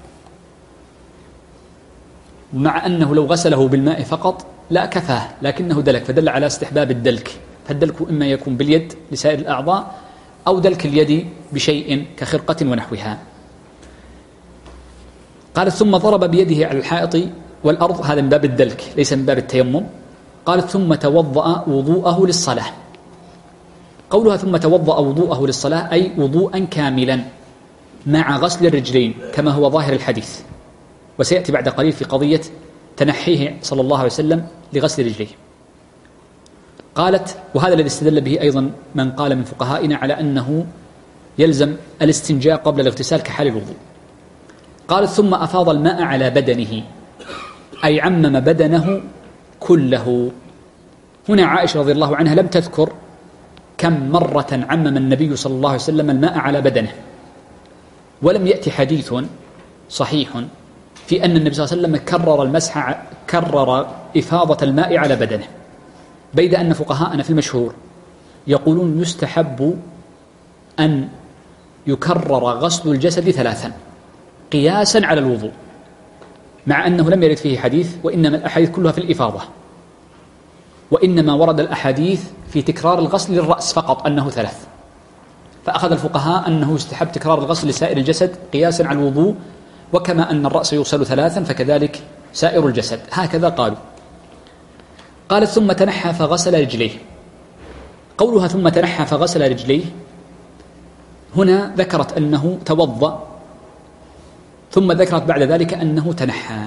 مع أنه لو غسله بالماء فقط لا كفاه، لكنه دلك، فدل على استحباب الدلك. فالدلك إما يكون باليد لسائر الأعضاء أو دلك اليد بشيء كخرقة ونحوها. قالت: ثم ضرب بيده على الحائط والأرض. هذا من باب الدلك ليس من باب التيمم. قالت: ثم توضأ وضوءه للصلاة. قولها ثم توضأ وضوءه للصلاة أي وضوءا كاملا مع غسل الرجلين كما هو ظاهر الحديث، وسيأتي بعد قليل في قضية تنحيه صلى الله عليه وسلم لغسل رجليه. قالت وهذا الذي استدل به أيضا من قال من فقهائنا على أنه يلزم الاستنجاء قبل الاغتسال كحال الوضوء. قالت ثم أفاض الماء على بدنه أي عمم بدنه كله. هنا عائشة رضي الله عنها لم تذكر كم مرة عمم النبي صلى الله عليه وسلم الماء على بدنه، ولم يأتي حديث صحيح في أن النبي صلى الله عليه وسلم كرر إفاضة الماء على بدنه، بيد أن فقهاءنا في المشهور يقولون يستحب أن يكرر غسل الجسد 3 قياسا على الوضوء، مع أنه لم يرد فيه حديث، وإنما الأحاديث كلها في الإفاضة، وإنما ورد الأحاديث في تكرار الغسل للرأس فقط أنه 3، فأخذ الفقهاء أنه يستحب تكرار الغسل لسائر الجسد قياسا على الوضوء، وكما أن الرأس يغسل 3 فكذلك سائر الجسد، هكذا قالوا. قالت ثم تنحى فغسل رجليه. قولها ثم تنحى فغسل رجليه هنا ذكرت أنه توضأ، ثم ذكرت بعد ذلك أنه تنحى.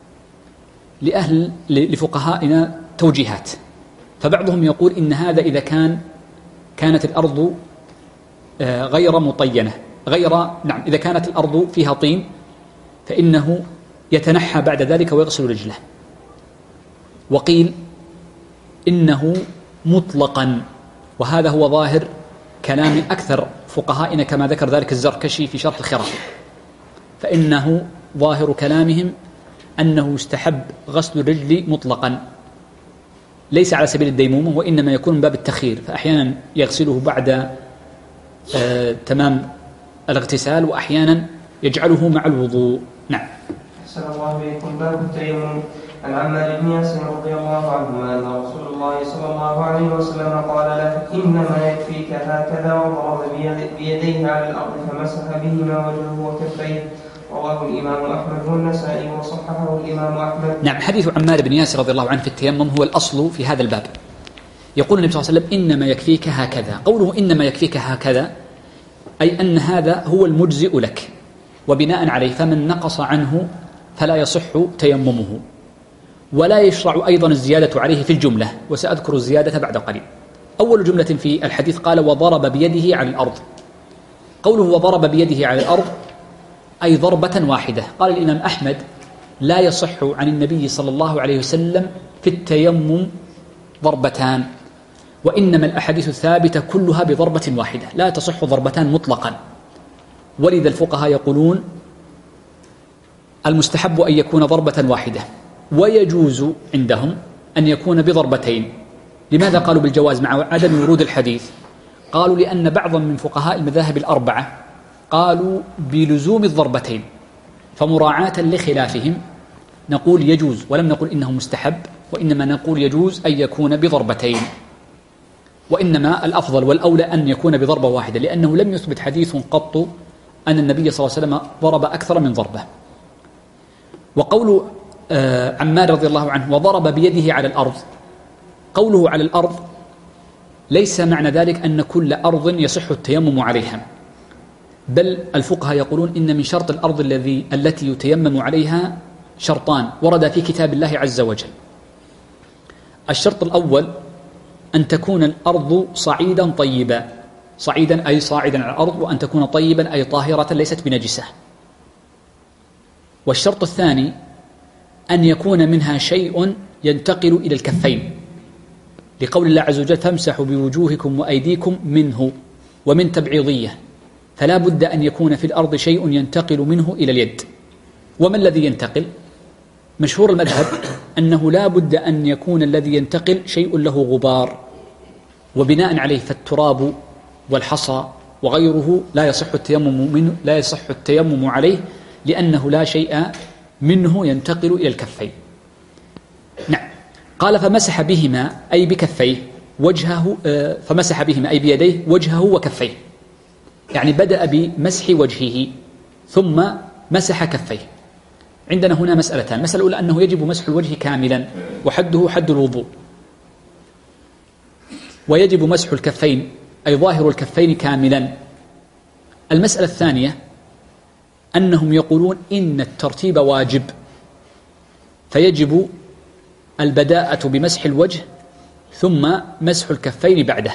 لفقهائنا توجيهات، فبعضهم يقول إن هذا إذا كانت الأرض غير مطينة إذا كانت الأرض فيها طين فإنه يتنحى بعد ذلك ويغسل رجله. وقيل إنه مطلقا، وهذا هو ظاهر كلام أكثر فقهائنا كما ذكر ذلك الزركشي في شرح الخراف، فإنه ظاهر كلامهم أنه يستحب غسل الرجل مطلقا ليس على سبيل الديمومة، وإنما يكون من باب التخيير، فأحيانا يغسله بعد تمام الاغتسال، وأحيانا يجعله مع الوضوء. نعم. أحسن الله إليكم. باب التيمم. عن عمار بن ياسر رضي الله عنهما أن رسول الله صلى الله عليه وسلم قال له إنما يكفيك هكذا، وضرب بيديه على الأرض فمسح بهما وجهه وكفيه. رواه الإمام أحمد والنسائي وصححه الإمام أحمد. نعم. حديث عمار بن ياسر رضي الله عنه في التيمم هو الأصل في هذا الباب. يقول النبي صلى الله عليه وسلم إنما يكفيك هكذا. قوله إنما يكفيك هكذا أي أن هذا هو المجزئ لك، وبناء عليه فمن نقص عنه فلا يصح تيممه، ولا يشرع أيضا الزيادة عليه في الجملة، وسأذكر الزيادة بعد قليل. أول جملة في الحديث قال وضرب بيده على الأرض. قوله وضرب بيده على الأرض أي ضربة واحدة. قال الإمام أحمد لا يصح عن النبي صلى الله عليه وسلم في التيمم ضربتان، وإنما الأحاديث الثابتة كلها بضربة واحدة، لا تصح ضربتان مطلقا. ولذا الفقهاء يقولون المستحب أن يكون ضربة واحدة، ويجوز عندهم أن يكون بضربتين. لماذا قالوا بالجواز مع عدم ورود الحديث؟ قالوا لأن بعضا من فقهاء المذاهب الأربعة قالوا بلزوم الضربتين، فمراعاة لخلافهم نقول يجوز، ولم نقل إنه مستحب، وإنما نقول يجوز أن يكون بضربتين، وإنما الأفضل والأولى أن يكون بضربة واحدة، لأنه لم يثبت حديث قط أن النبي صلى الله عليه وسلم ضرب أكثر من ضربة. وقول عمار رضي الله عنه وضرب بيده على الأرض، قوله على الأرض ليس معنى ذلك أن كل أرض يصح التيمم عليها، بل الفقهاء يقولون إن من شرط الأرض التي يتيمم عليها شرطان ورد في كتاب الله عز وجل. الشرط الأول أن تكون الأرض صعيدا طيبا، صعيدا أي صاعدا على الأرض، وأن تكون طيبا أي طاهرة ليست بنجسة. والشرط الثاني أن يكون منها شيء ينتقل إلى الكفين، لقول الله عز وجل فامسحوا بوجوهكم وأيديكم منه، ومن تبعيضية، فلا بد أن يكون في الأرض شيء ينتقل منه إلى اليد. وما الذي ينتقل؟ مشهور المذهب أنه لا بد أن يكون الذي ينتقل شيء له غبار، وبناء عليه فالتراب والحصى وغيره لا يصح التيمم عليه، لأنه لا شيء منه ينتقل إلى الكفين. نعم. قال فمسح بهما أي بكفيه وجهه، فمسح بهما أي بيديه وجهه وكفيه، يعني بدأ بمسح وجهه ثم مسح كفيه. عندنا هنا مسألتان. المسألة الأولى أنه يجب مسح الوجه كاملا، وحده حد الوضوء، ويجب مسح الكفين أي ظاهر الكفين كاملا. المسألة الثانية أنهم يقولون إن الترتيب واجب، فيجب البداءة بمسح الوجه ثم مسح الكفين بعده.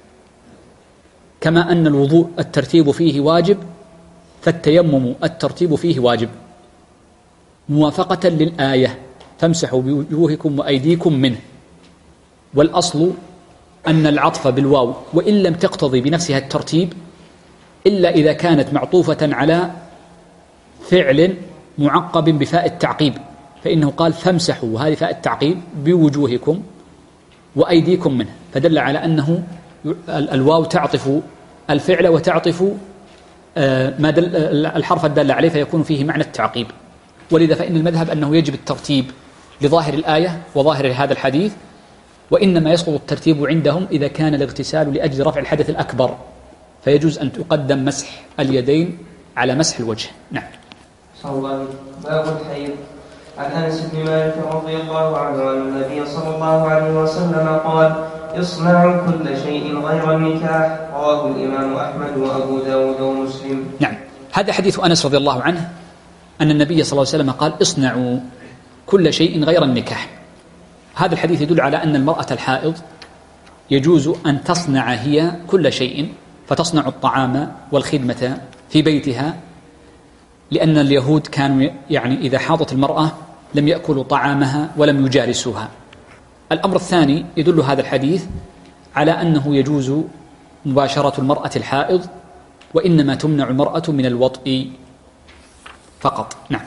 كما أن الوضوء الترتيب فيه واجب فالتيمم الترتيب فيه واجب، موافقة للآية فامسحوا بوجوهكم وأيديكم منه. والأصل أن العطف بالواو وإن لم تقتضي بنفسها الترتيب إلا إذا كانت معطوفة على فعل معقب بفاء التعقيب، فإنه قال فامسحوا، وهذه فاء التعقيب، بوجوهكم وأيديكم منه، فدل على أنه الواو تعطف الفعل وتعطف ما دل الحرف الدال عليه، فيكون فيه معنى التعقيب. ولذا فإن المذهب أنه يجب الترتيب لظاهر الآية وظاهر هذا الحديث، وإنما يسقط الترتيب عندهم إذا كان الاغتسال لأجل رفع الحدث الأكبر، فيجوز أن تقدم مسح اليدين على مسح الوجه. نعم. باب الحيض. عن أنس بن مالك رضي الله عنه أن النبي صلى الله عليه وسلم قال: اصنعوا كل شيء غير النكاح. رواه الإمام أحمد وأبو داود ومسلم. نعم، هذا حديث أنس رضي الله عنه أن النبي صلى الله عليه وسلم قال: اصنعوا كل شيء غير النكاح. هذا الحديث يدل على أن المرأة الحائض يجوز أن تصنع هي كل شيء، فتصنع الطعام والخدمة في بيتها، لأن اليهود كانوا إذا حاضت المرأة لم يأكلوا طعامها ولم يجالسوها. الأمر الثاني يدل هذا الحديث على أنه يجوز مباشرة المرأة الحائض، وإنما تمنع المرأة من الوطء فقط. نعم.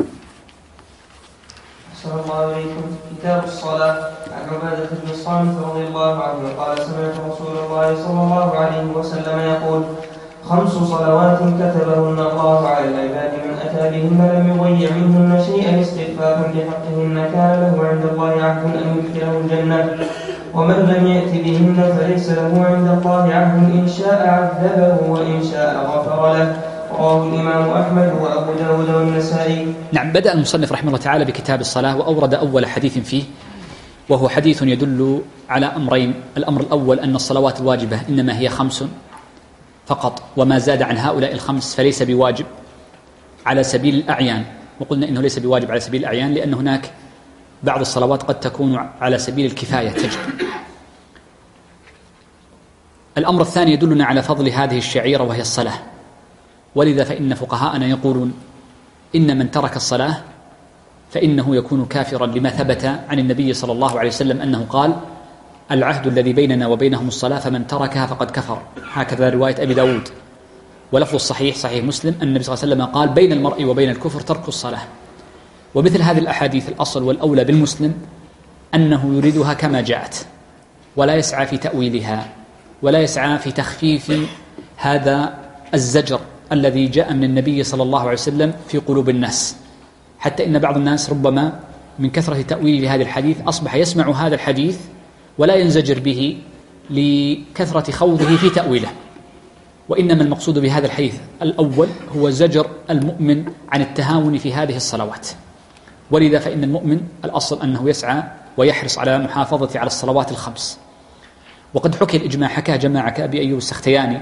أحسن الله عليكم. كتاب الصلاة. عن عبادة بن الصامت رضي الله عنه قال: سمعت رسول الله صلى الله عليه وسلم يقول: 5 صلوات كتبهن الله على العباد من أتى بهن لم يضيع منهن شيئا استخفافا بحقهن كان له عند الله عهد أن يدخله الجنة، ومن لم يأت بهن فليس له عند الله عهد إن شاء عذبه وإن شاء غفر له. رواه الإمام أحمد وأبو داود والنسائي. نعم. بدأ المصنف رحمه الله تعالى بكتاب الصلاة، وأورد أول حديث فيه، وهو حديث يدل على أمرين. الأمر الأول أن الصلوات الواجبة إنما هي 5 فقط، وما زاد عن هؤلاء ال5 فليس بواجب على سبيل الأعيان. وقلنا إنه ليس بواجب على سبيل الأعيان لأن هناك بعض الصلوات قد تكون على سبيل الكفاية تجب. الأمر الثاني يدلنا على فضل هذه الشعيرة وهي الصلاة، ولذا فإن فقهاءنا يقولون إن من ترك الصلاة فإنه يكون كافرا، لما ثبت عن النبي صلى الله عليه وسلم أنه قال: العهد الذي بيننا وبينهم الصلاة فمن تركها فقد كفر. هكذا رواية أبي داود. ولفظ الصحيح صحيح مسلم أن النبي صلى الله عليه وسلم قال: بين المرء وبين الكفر ترك الصلاة. ومثل هذه الأحاديث الأصل والأولى بالمسلم أنه يريدها كما جاءت، ولا يسعى في تأويلها، ولا يسعى في تخفيف هذا الزجر الذي جاء من النبي صلى الله عليه وسلم في قلوب الناس، حتى إن بعض الناس ربما من كثرة تأويل لهذا الحديث أصبح يسمع هذا الحديث ولا ينزجر به لكثرة خوضه في تأويله. وإنما المقصود بهذا الحديث الأول هو زجر المؤمن عن التهاون في هذه الصلوات. ولذا فإن المؤمن الأصل أنه يسعى ويحرص على محافظة على الصلوات ال5. وقد حكي الإجماع، حكى جماعة كأبي أيوب السختياني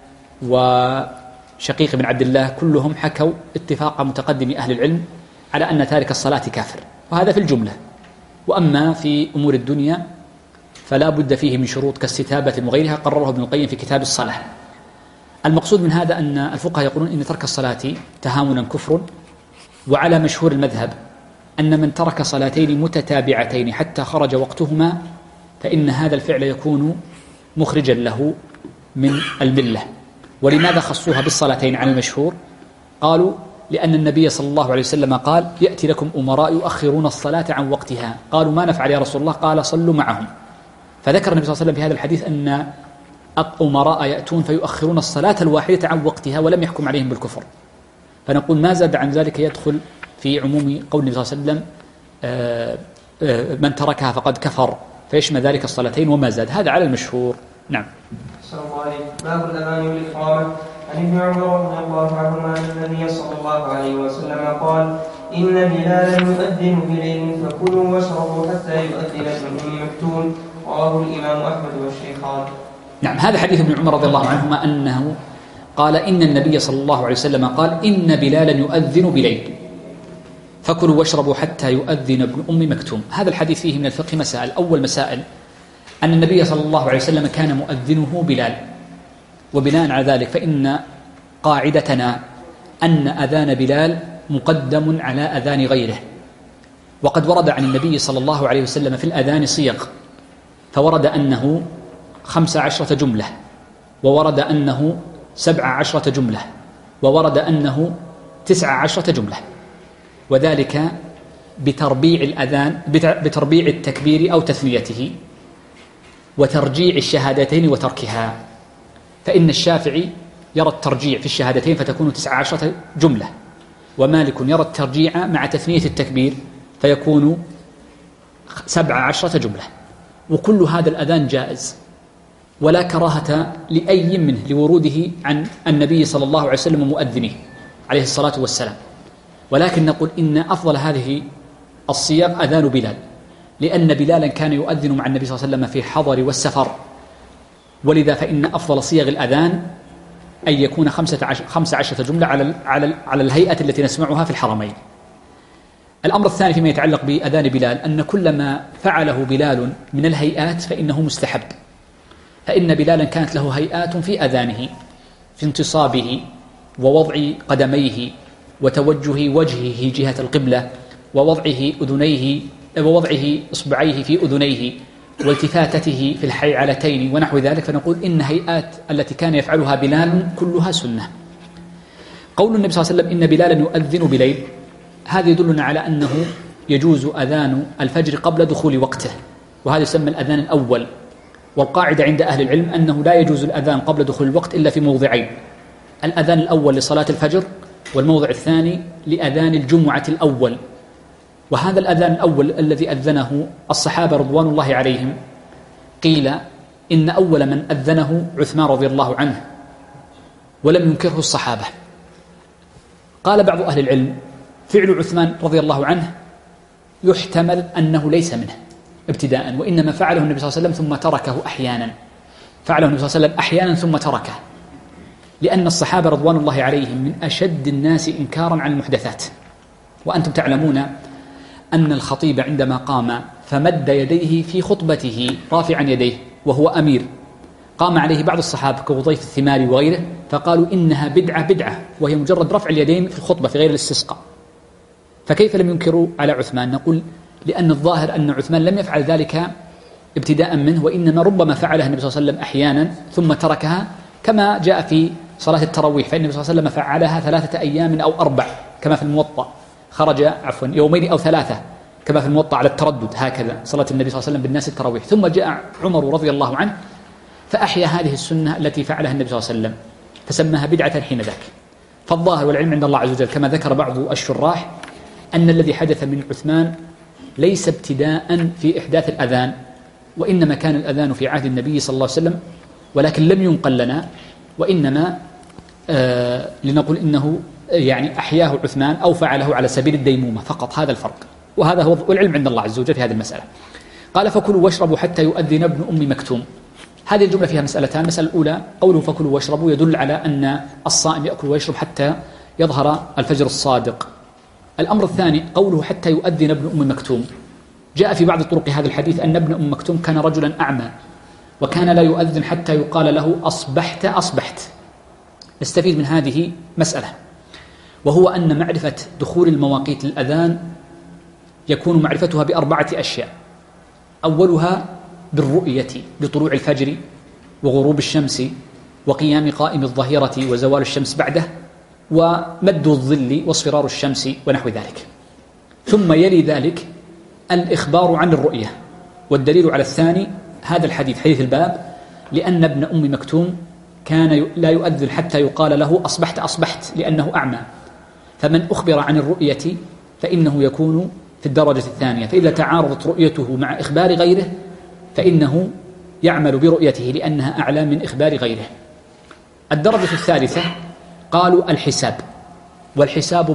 وشقيق بن عبد الله، كلهم حكوا اتفاق متقدم أهل العلم على أن تارك الصلاة كافر، وهذا في الجملة. وأما في أمور الدنيا فلا بد فيه من شروط كاستتابة وغيرها قرره ابن القيم في كتاب الصلاة. المقصود من هذا أن الفقهاء يقولون إن ترك الصلاة تهاونا كفر، وعلى مشهور المذهب أن من ترك صلاتين متتابعتين حتى خرج وقتهما فإن هذا الفعل يكون مخرجا له من الملة. ولماذا خصوها بالصلاتين عن المشهور؟ قالوا لأن النبي صلى الله عليه وسلم قال: يأتي لكم أمراء يؤخرون الصلاة عن وقتها. قالوا: ما نفعل يا رسول الله؟ قال: صلوا معهم. فذكر النبي صلى الله عليه وسلم في هذا الحديث أن أمراء يأتون فيؤخرون الصلاة الواحدة عن وقتها ولم يحكم عليهم بالكفر. فنقول ما زاد عن ذلك يدخل في عموم قول النبي صلى الله عليه وسلم: من تركها فقد كفر، فيشمل ذلك الصلاتين وما زاد. هذا على المشهور. نعم. السلام عليكم. باب الأذان والإقامة. عن ابن عمر رضي الله عنهما أن النبي صلى الله عليه وسلم قال: إن بلالا يؤذن بليل فكلوا واشربوا حتى يؤذن ابن أم مكتوم. رواه الإمام أحمد والشيخان. نعم. هذا حديث ابن عمر رضي الله عنهما أنه قال: إن النبي صلى الله عليه وسلم قال: إن بلالا يؤذن بليل فكلوا واشربوا حتى يؤذن ابن أم مكتوم. هذا الحديث فيه من الفقه مسائل. أول مسائل أن النبي صلى الله عليه وسلم كان مؤذنه بلال، وبناء على ذلك فإن قاعدتنا أن أذان بلال مقدم على أذان غيره. وقد ورد عن النبي صلى الله عليه وسلم في الأذان صيغ، فورد أنه 15 جملة، وورد أنه 17 جملة، وورد أنه 19 جملة، وذلك بتربيع الأذان، بتربيع التكبير أو تثنيته، وترجيع الشهادتين وتركها. فإن الشافعي يرى الترجيع في الشهادتين فتكون 19 جملة، ومالك يرى الترجيع مع تثنية التكبير فيكون 17 جملة. وكل هذا الأذان جائز ولا كراهة لأي منه لوروده عن النبي صلى الله عليه وسلم مؤذنه عليه الصلاة والسلام، ولكن نقول إن أفضل هذه الصيغ أذان بلال، لأن بلالا كان يؤذن مع النبي صلى الله عليه وسلم في الحضر والسفر، ولذا فإن أفضل صيغ الأذان أن يكون 15 جملة على الهيئة التي نسمعها في الحرمين. الأمر الثاني فيما يتعلق بأذان بلال أن كل ما فعله بلال من الهيئات فإنه مستحب، فإن بلالا كانت له هيئات في أذانه، في انتصابه ووضع قدميه وتوجه وجهه جهة القبلة ووضعه إصبعيه في أذنيه والتفاتته في الحيعلتين ونحو ذلك. فنقول إن هيئات التي كان يفعلها بلال كلها سنة. قول النبي صلى الله عليه وسلم إن بلالا يؤذن بليل، هذا يدلنا على أنه يجوز أذان الفجر قبل دخول وقته، وهذا يسمى الأذان الأول. والقاعدة عند أهل العلم أنه لا يجوز الأذان قبل دخول الوقت إلا في موضعين: الأذان الأول لصلاة الفجر، والموضع الثاني لأذان الجمعة الأول. وهذا الأذان الأول الذي أذنه الصحابة رضوان الله عليهم، قيل إن أول من أذنه عثمان رضي الله عنه، ولم ينكره الصحابة. قال بعض أهل العلم فعل عثمان رضي الله عنه يحتمل أنه ليس منه ابتداء، وإنما فعله النبي صلى الله عليه وسلم ثم تركه أحيانا، فعله النبي صلى الله عليه وسلم أحيانا ثم تركه، لأن الصحابة رضوان الله عليهم من أشد الناس إنكارا عن المحدثات. وأنتم تعلمون أن الخطيب عندما قام فمد يديه في خطبته رافعا يديه وهو أمير، قام عليه بعض الصحابة كوظيف الثماري وغيره فقالوا إنها بدعة، وهي مجرد رفع اليدين في الخطبة في غير الاستسقاء. فكيف لم ينكروا على عثمان؟ نقول لأن الظاهر أن عثمان لم يفعل ذلك ابتداء منه، وإنما ربما فعلها النبي صلى الله عليه وسلم أحيانا ثم تركها، كما جاء في صلاة التراويح فإن النبي صلى الله عليه وسلم فعلها 3 أيام أو 4 كما في الموطأ، خرج يومين أو 3 كما في الموطأ على التردد، هكذا صلاة النبي صلى الله عليه وسلم بالناس التراويح. ثم جاء عمر رضي الله عنه فأحيا هذه السنة التي فعلها النبي صلى الله عليه وسلم فسماها بدعة حين ذاك. فالظاهر والعلم عند الله عز وجل كما ذكر بعض الشراح أن الذي حدث من عثمان ليس ابتداء في إحداث الأذان، وإنما كان الأذان في عهد النبي صلى الله عليه وسلم، ولكن لم ينقل لنا، وإنما لنقول إنه يعني أحياه عثمان أو فعله على سبيل الديمومة فقط، هذا الفرق، وهذا هو العلم عند الله عز وجل في هذه المسألة. قال فكلوا واشربوا حتى يؤذن ابن أم مكتوم. هذه الجملة فيها مسألتان: المسألة الأولى قوله فكلوا واشربوا يدل على أن الصائم يأكل ويشرب حتى يظهر الفجر الصادق. الأمر الثاني قوله حتى يؤذن ابن أم مكتوم، جاء في بعض طرق هذا الحديث أن ابن أم مكتوم كان رجلا أعمى، وكان لا يؤذن حتى يقال له أصبحت. نستفيد من هذه مسألة، وهو أن معرفة دخول المواقيت للأذان يكون معرفتها ب4 أشياء: أولها بالرؤية بطلوع الفجر وغروب الشمس وقيام قائم الظهيرة وزوال الشمس بعده ومد الظل واصفرار الشمس ونحو ذلك. ثم يلي ذلك الإخبار عن الرؤية، والدليل على الثاني هذا الحديث حديث الباب، لأن ابن أم مكتوم كان لا يؤذن حتى يقال له أصبحت لأنه أعمى، فمن أخبر عن الرؤية فإنه يكون في الدرجة الثانية، فإذا تعارضت رؤيته مع إخبار غيره فإنه يعمل برؤيته لأنها أعلى من إخبار غيره. الدرجة الثالثة قالوا الحساب، والحساب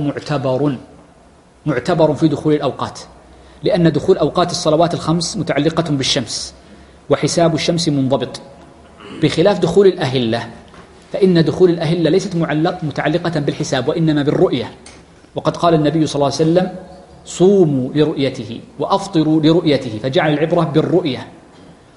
معتبر في دخول الأوقات، لأن دخول أوقات الصلوات الخمس متعلقة بالشمس، وحساب الشمس منضبط، بخلاف دخول الأهلة، فإن دخول الأهلة ليست متعلقة بالحساب وإنما بالرؤية. وقد قال النبي صلى الله عليه وسلم صوموا لرؤيته وأفطروا لرؤيته، فجعل العبرة بالرؤية.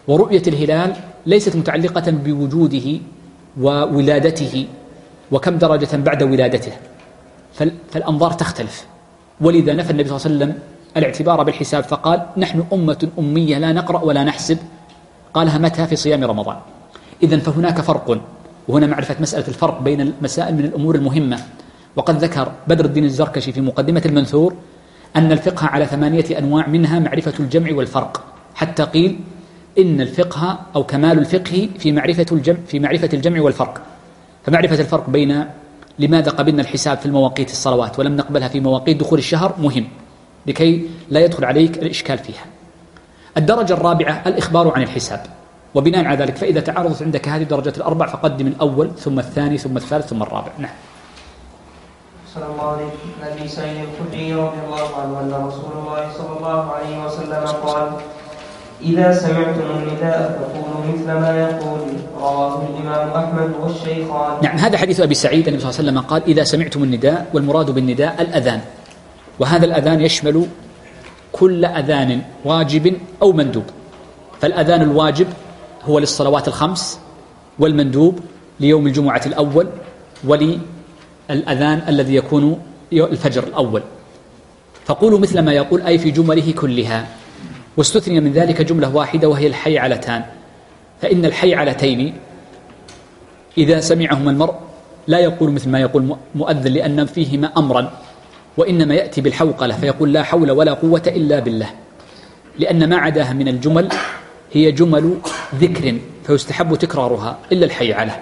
ورؤية الهلال ليست متعلقة بوجوده وولادته وكم درجة بعد ولادته، فالأنظار تختلف. ولذا نفى النبي صلى الله عليه وسلم الاعتبار بالحساب فقال: نحن أمة أمية لا نقرأ ولا نحسب. قالها متى؟ في صيام رمضان. إذن فهناك فرق، وهنا معرفة مسألة الفرق بين المسائل من الأمور المهمة. وقد ذكر بدر الدين الزركشي في مقدمة المنثور أن الفقه على 8 أنواع، منها معرفة الجمع والفرق، حتى قيل إن الفقه أو كمال الفقه في معرفة الجمع والفرق. فمعرفة الفرق بين لماذا قبلنا الحساب في المواقيت الصلوات ولم نقبلها في مواقيت دخول الشهر مهم لكي لا يدخل عليك الإشكال فيها. الدرجة الرابعة الإخبار عن الحساب، وبناء على ذلك فإذا تعرضت عندك هذه الدرجات الأربع فقدم الأول ثم الثاني ثم الثالث ثم الرابع. نعم. صلى الله عليه وسلم. أبي سعيد الخدري رضي الله عنه أن رسول الله صلى الله عليه وسلم قال: إذا سمعتم النداء فقولوا مثل ما يقول. رواه الإمام أحمد والشيخان. نعم، هذا حديث أبي سعيد. النبي صلى الله عليه وسلم قال: إذا سمعتم النداء، والمراد بالنداء الأذان، وهذا الأذان يشمل كل أذان واجب أو مندوب. فالأذان الواجب هو للصلوات الخمس، والمندوب ليوم الجمعة الأول، وللأذان الذي يكون الفجر الأول. فقولوا مثل ما يقول، أي في جمله كلها. واستثني من ذلك جملة واحدة وهي الحيعلتان، فإن الحيعلتين إذا سمعهما المرء لا يقول مثل ما يقول مؤذن لأن فيهما أمرا، وإنما يأتي بالحوقلة فيقول: لا حول ولا قوة إلا بالله، لأن ما عداها من الجمل هي جمل ذكر فيستحب تكرارها إلا الحيعلة.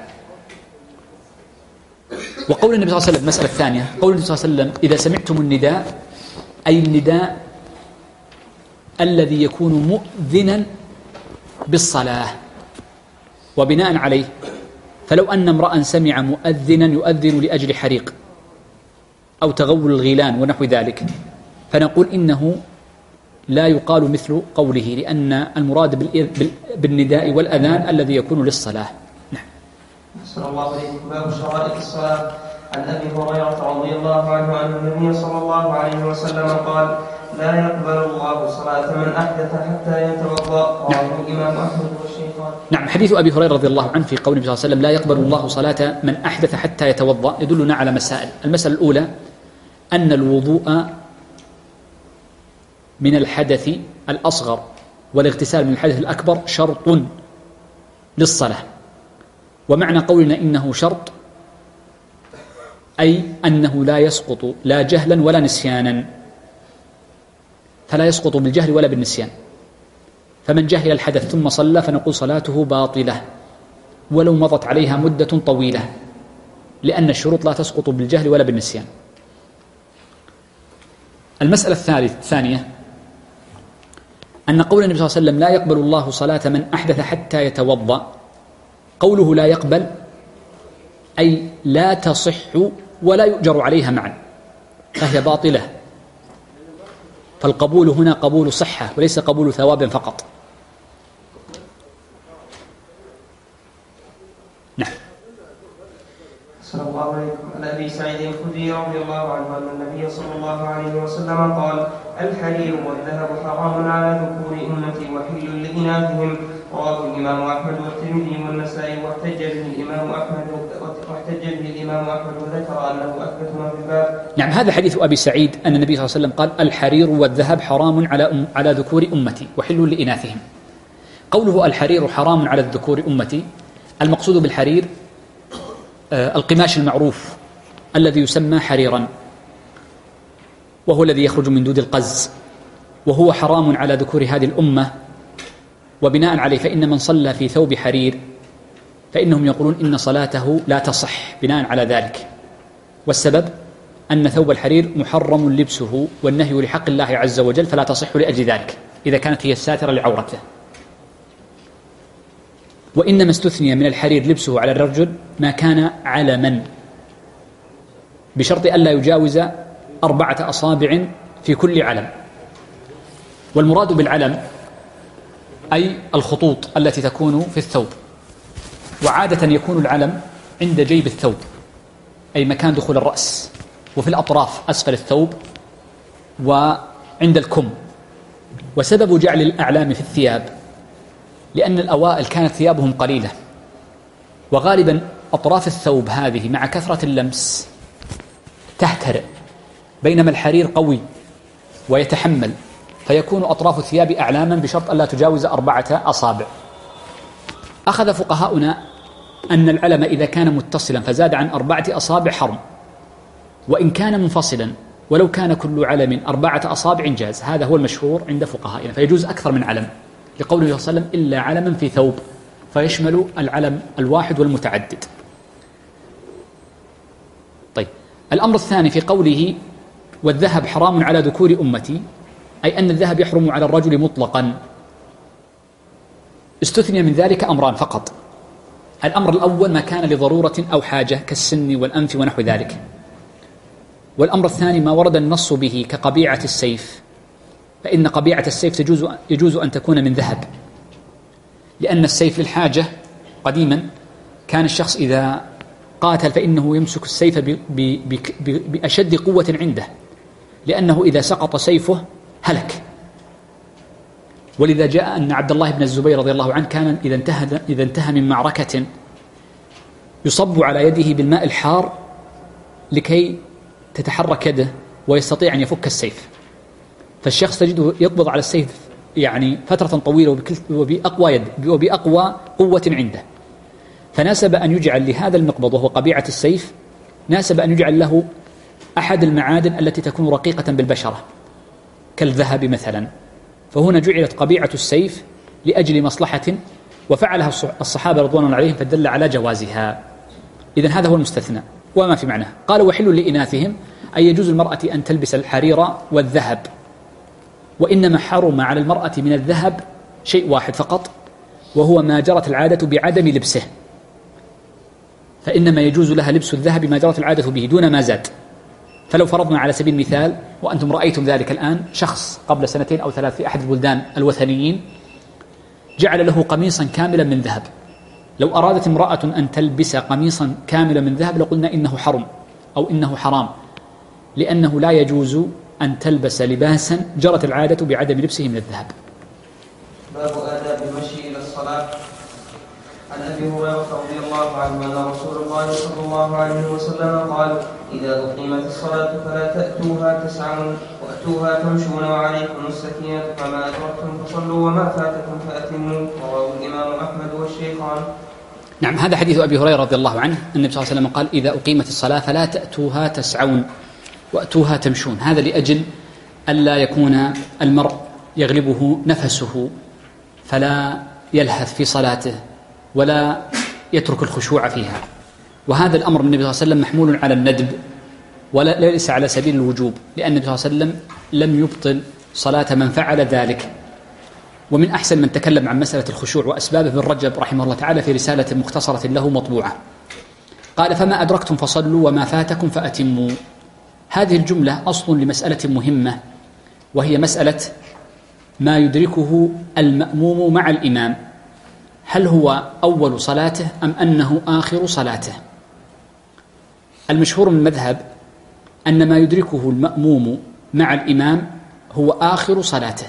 وقول النبي صلى الله عليه وسلم، المسألة الثانية، قول النبي صلى الله عليه وسلم: إذا سمعتم النداء، أي النداء الذي يكون مؤذنا بالصلاة. وبناء عليه فلو أن امرأ سمع مؤذنا يؤذن لأجل حريق أو تغول الغيلان ونحو ذلك، فنقول إنه لا يقال مثل قوله، لأن المراد بالنداء والأذان الذي يكون للصلاة. نعم. صلى الله عليه وسلم. باب شرائط الصلاة. عن أبي هريرة رضي الله عنه أن النبي صلى الله عليه وسلم قال: لا يقبل الله صلاة من أحدث حتى يتوضأ. رواه الإمام أحمد والشيخان. نعم، حديث أبي هريرة رضي الله عنه في قول النبي صلى الله عليه وسلم: لا يقبل الله صلاة من أحدث حتى يتوضأ، يدلنا على مسائل. المسألة الأولى أن الوضوء من الحدث الأصغر والاغتسال من الحدث الأكبر شرط للصلاة. ومعنى قولنا إنه شرط أي أنه لا يسقط لا جهلا ولا نسيانا، فلا يسقط بالجهل ولا بالنسيان. فمن جهل الحدث ثم صلى فنقول صلاته باطلة ولو مضت عليها مدة طويلة، لأن الشروط لا تسقط بالجهل ولا بالنسيان. المسألة الثانية أن قول النبي صلى الله عليه وسلم: لا يقبل الله صلاة من أحدث حتى يتوضأ، قوله لا يقبل أي لا تصح ولا يؤجر عليها معا، فهي باطلة. فالقبول هنا قبول صحة وليس قبول ثواب فقط. نعم. صلى الله عليه وسلم. عن أبي سعيد الخدري رضي الله عنه أن النبي صلى الله عليه وسلم قال: الحرير والذهب حرام على ذكور أمتي وحل لإناثهم. رواه الإمام أحمد والترمذي والنسائي، واحتج به الإمام أحمد وذكر أنه أثبت ما في الباب. نعم، هذا حديث أبي سعيد أن النبي صلى الله عليه وسلم قال: الحرير والذهب حرام على ذكور أمتي وحل لإناثهم. قوله الحرير حرام على الذكور أمتي، المقصود بالحرير القماش المعروف الذي يسمى حريرا، وهو الذي يخرج من دود القز، وهو حرام على ذكور هذه الأمة. وبناء عليه فإن من صلى في ثوب حرير فإنهم يقولون إن صلاته لا تصح بناء على ذلك. والسبب أن ثوب الحرير محرم لبسه، والنهي لحق الله عز وجل، فلا تصح لأجل ذلك إذا كانت هي الساترة لعورته. وإنما استثني من الحرير لبسه على الرجل ما كان علما، بشرط ألا يجاوز 4 أصابع في كل علم. والمراد بالعلم أي الخطوط التي تكون في الثوب، وعادة يكون العلم عند جيب الثوب أي مكان دخول الرأس، وفي الأطراف أسفل الثوب، وعند الكم. وسبب جعل الأعلام في الثياب لأن الأوائل كانت ثيابهم قليلة، وغالبا أطراف الثوب هذه مع كثرة اللمس تهترئ، بينما الحرير قوي ويتحمل، فيكون أطراف الثياب أعلاما بشرط ألا تجاوز 4 أصابع. أخذ فقهاؤنا أن العلم إذا كان متصلا فزاد عن 4 أصابع حرم، وإن كان منفصلا ولو كان كل علم 4 أصابع جاز. هذا هو المشهور عند فقهائنا، فيجوز أكثر من علم، لقوله صلى الله عليه وسلم إلا علما في ثوب، فيشمل العلم الواحد والمتعدد. طيب، الأمر الثاني في قوله والذهب حرام على ذكور أمتي، أي أن الذهب يحرم على الرجل مطلقا. استثني من ذلك أمران فقط. الأمر الأول ما كان لضرورة أو حاجة كالسن والأنف ونحو ذلك، والأمر الثاني ما ورد النص به كقبيعة السيف، فإن قبيعة السيف يجوز أن تكون من ذهب، لأن السيف للحاجة. قديما كان الشخص إذا قاتل فإنه يمسك السيف بأشد قوة عنده، لأنه إذا سقط سيفه هلك. ولذا جاء أن عبد الله بن الزبير رضي الله عنه كان إذا انتهى من معركة يصب على يده بالماء الحار لكي تتحرك يده ويستطيع أن يفك السيف، فالشخص تجده يقبض على السيف يعني فترة طويلة وبأقوى قوة عنده، فناسب أن يجعل لهذا المقبض وهو قبيعة السيف، ناسب أن يجعل له أحد المعادن التي تكون رقيقة بالبشرة كالذهب مثلا، فهنا جعلت قبيعة السيف لأجل مصلحة، وفعلها الصحابة رضوان الله عليهم فدل على جوازها. إذن هذا هو المستثنى وما في معناه. قال وحل لإناثهم، أي يجوز المرأة أن تلبس الحرير والذهب، وإنما حرم على المرأة من الذهب شيء واحد فقط، وهو ما جرت العادة بعدم لبسه، فإنما يجوز لها لبس الذهب ما جرت العادة به دون ما زاد. فلو فرضنا على سبيل المثال، وأنتم رأيتم ذلك الآن، شخص قبل 2 أو 3 في أحد البلدان الوثنيين جعل له قميصا كاملا من ذهب، لو أرادت امرأة أن تلبس قميصا كاملا من ذهب لقلنا إنه حرم أو إنه حرام، لأنه لا يجوز أن تلبس لباسا جرت العادة بعدم لبسه من الذهب. باب آداب المشي إلى الصلاة. عن أبي هريرة رضي الله عنه أن رسول الله صلى الله عليه وسلم قال إذا أقيمت الصلاة فلا تأتوها تسعون وأتوها تمشون وعليكم السكينة، فما أدركتم فصلوا وما فاتكم فأتموا. رواه الإمام أحمد والشيخان. نعم، هذا حديث أبي هريرة رضي الله عنه. النبي صلى الله عليه وسلم قال إذا أقيمت الصلاة فلا تأتوها تسعون وأتوها تمشون، هذا لأجل ألا يكون المرء يغلبه نفسه فلا يلهث في صلاته ولا يترك الخشوع فيها، وهذا الأمر من النبي صلى الله عليه وسلم محمول على الندب وليس على سبيل الوجوب، لأن النبي صلى الله عليه وسلم لم يبطل صلاة من فعل ذلك. ومن أحسن من تكلم عن مسألة الخشوع وأسبابه ابن رجب رحمه الله تعالى في رسالة مختصرة له مطبوعة، قال فما أدركتم فصلوا وما فاتكم فأتموا. هذه الجملة أصل لمسألة مهمة، وهي مسألة ما يدركه المأموم مع الإمام، هل هو أول صلاته أم أنه آخر صلاته؟ المشهور من المذهب أن ما يدركه المأموم مع الإمام هو آخر صلاته،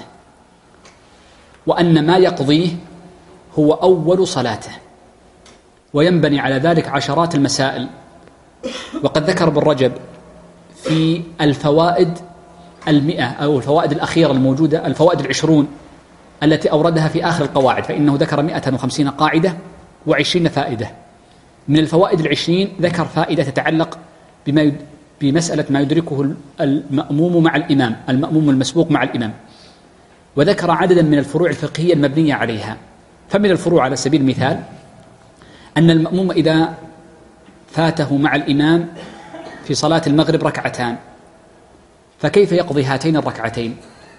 وأن ما يقضيه هو أول صلاته، وينبني على ذلك عشرات المسائل. وقد ذكر ابن رجب في الفوائد 100 أو الفوائد الأخيرة الموجودة، الفوائد 20 التي أوردها في آخر القواعد، فإنه ذكر 150 قاعدة و20 فائدة. من الفوائد 20 ذكر فائدة تتعلق بمسألة ما يدركه المأموم مع الإمام، المأموم المسبوق مع الإمام، وذكر عددا من الفروع الفقهية المبنية عليها. فمن الفروع على سبيل المثال أن المأموم إذا فاته مع الإمام في صلاة المغرب 2 ركعتان، فكيف يقضي هاتين الركعتين؟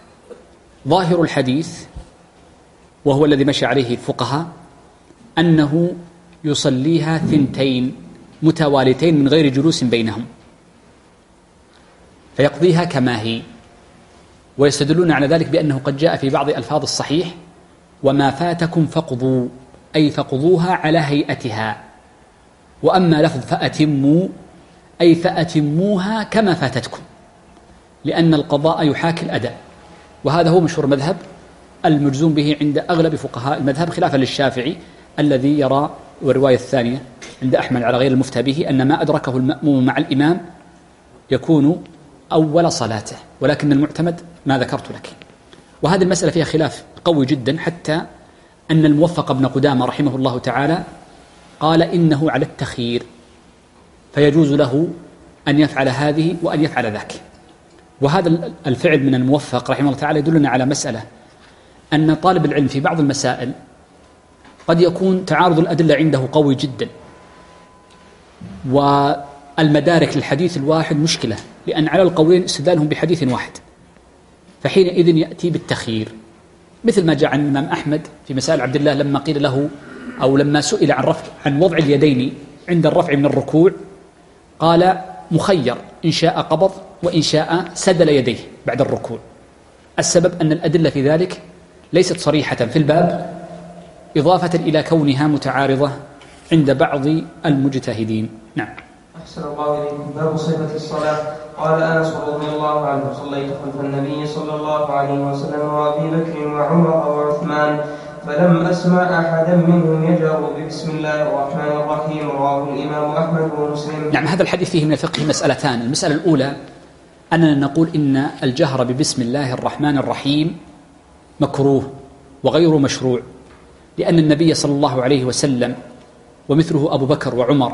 ظاهر الحديث وهو الذي مشى عليه الفقهاء أنه يصليها 2 متواليتين من غير جلوس بينهم، فيقضيها كما هي. ويستدلون على ذلك بأنه قد جاء في بعض ألفاظ الصحيح وما فاتكم فقضوا، أي فقضوها على هيئتها، وأما لفظ فأتموا أي فأتموها كما فاتتكم، لأن القضاء يحاكي الأداء، وهذا هو مشهور مذهب المجزوم به عند أغلب فقهاء المذهب، خلافا للشافعي الذي يرى، والرواية الثانية عند أحمد على غير المفتى به، أن ما أدركه المأموم مع الإمام يكون أول صلاته، ولكن المعتمد ما ذكرت لك. وهذه المسألة فيها خلاف قوي جدا، حتى أن الموفق ابن قدامة رحمه الله تعالى قال إنه على التخيير، فيجوز له أن يفعل هذه وأن يفعل ذاك. وهذا الفعل من الموفق رحمه الله تعالى يدلنا على مسألة، أن طالب العلم في بعض المسائل قد يكون تعارض الأدلة عنده قوي جدا، والمدارك للحديث الواحد مشكلة، لأن على القولين استدلالهم بحديث واحد، فحينئذ يأتي بالتخيير، مثل ما جاء عن الإمام أحمد في مسائل عبد الله لما قيل له، أو لما سئل عن وضع اليدين عند الرفع من الركوع، قال مخير إن شاء قبض وإن شاء سدل يديه بعد الركوع. السبب أن الأدلة في ذلك ليست صريحة في الباب، إضافة إلى كونها متعارضة عند بعض المجتهدين. نعم. أحسن الله إليكم. باب صفة الصلاة. قال أنس رضي الله عنه: صليت خلف النبي صلى الله عليه وسلم وأبي بكر وعمر وعثمان، فلم أسمع أحدا منهم يجهر ببسم الله الرحمن الرحيم. رواه الإمام أحمد ومسلم. نعم. هذا الحديث فيه من الفقه مسألتان. المسألة الأولى أننا نقول إن الجهر ببسم الله الرحمن الرحيم مكروه وغير مشروع، لأن النبي صلى الله عليه وسلم ومثله أبو بكر وعمر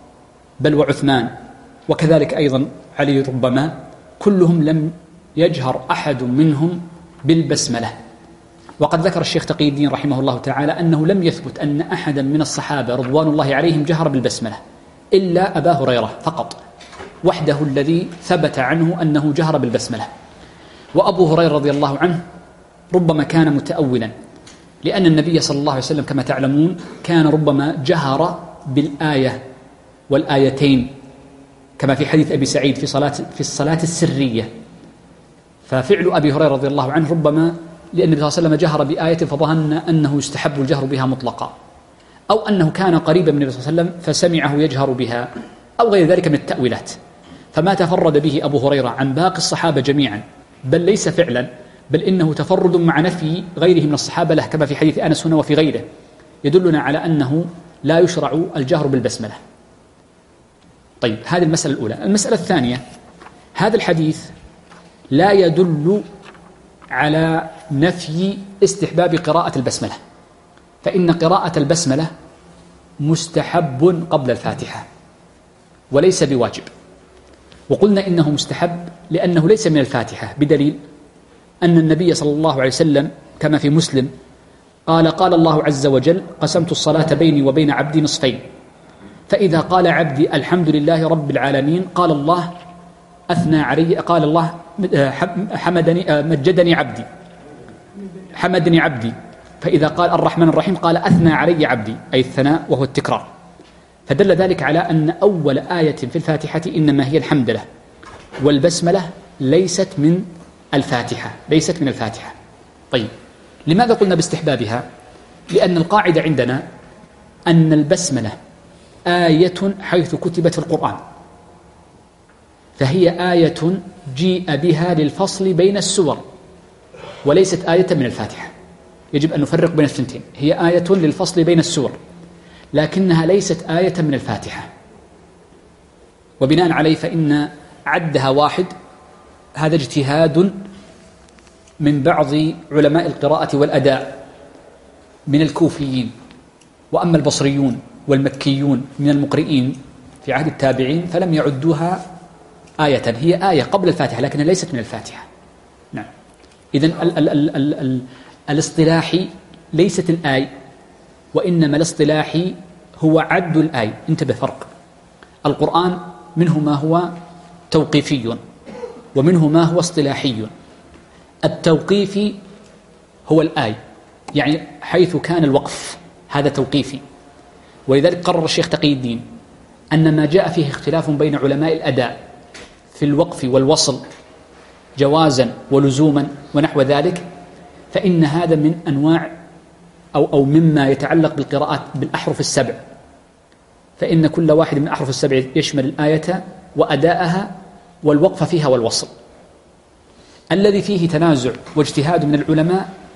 بل وعثمان وكذلك أيضا علي ربما، كلهم لم يجهر أحد منهم بالبسملة. وقد ذكر الشيخ تقي الدين رحمه الله تعالى أنه لم يثبت أن أحدا من الصحابة رضوان الله عليهم جهر بالبسملة إلا أبا هريرة فقط وحده الذي ثبت عنه أنه جهر بالبسملة. وأبو هريرة رضي الله عنه ربما كان متأولا، لأن النبي صلى الله عليه وسلم كما تعلمون كان ربما جهر بالآية والآيتين، كما في حديث أبي سعيد في الصلاة السرية. ففعل أبي هريرة رضي الله عنه ربما لأن النبي صلى الله عليه وسلم جهر بآية فظن أنه يستحب الجهر بها مطلقا، أو أنه كان قريبا من النبي صلى الله عليه وسلم فسمعه يجهر بها، أو غير ذلك من التأويلات. فما تفرد به أبو هريرة عن باقي الصحابة جميعا، بل ليس فعلا، بل إنه تفرد مع نفي غيره من الصحابة له، كما في حديث أنس هنا وفي غيره، يدلنا على أنه لا يشرع الجهر بالبسملة. طيب، هذه المسألة الأولى. المسألة الثانية، هذا الحديث لا يدل على نفي استحباب قراءة البسملة، فإن قراءة البسملة مستحب قبل الفاتحة وليس بواجب. وقلنا إنه مستحب لأنه ليس من الفاتحة، بدليل أن النبي صلى الله عليه وسلم كما في مسلم قال الله عز وجل: قسمت الصلاة بيني وبين عبدي نصفين، فإذا قال عبدي الحمد لله رب العالمين قال الله أثنى علي، قال الله مجدني عبدي، حمدني عبدي. فإذا قال الرحمن الرحيم قال أثنى علي عبدي، أي الثناء وهو التكرار. فدل ذلك على أن أول آية في الفاتحة إنما هي الحمدلله، والبسملة ليست من الفاتحة. طيب، لماذا قلنا باستحبابها؟ لأن القاعدة عندنا أن البسملة آية حيث كتبت في القرآن، فهي آية جيء بها للفصل بين السور، وليست آية من الفاتحة. يجب أن نفرق بين الثنتين، هي آية للفصل بين السور لكنها ليست آية من الفاتحة. وبناء عليه فإن عدها واحد هذا اجتهاد من بعض علماء القراءة والأداء من الكوفيين، وأما البصريون والمكيون من المقرئين في عهد التابعين فلم يعدوها آية، هي آية قبل الفاتحة لكنها ليست من الفاتحة. نعم. إذن الاصطلاحي ليست الآية، وإنما الاصطلاحي هو عد الآية. انتبه، فرق. القرآن منه ما هو توقيفي ومنه ما هو اصطلاحي. التوقيفي هو الآية، يعني حيث كان الوقف هذا توقيفي، ولذلك قرر الشيخ تقي الدين أن ما جاء فيه اختلاف بين علماء الأداء في الوقف والوصل جوازا ولزوما ونحو ذلك، فإن هذا من أنواع أو مما يتعلق بالقراءات بالأحرف السبع، فإن كل واحد من الأحرف السبع يشمل الآية وأداءها والوقف فيها والوصل. الذي فيه تنازع واجتهاد من العلماء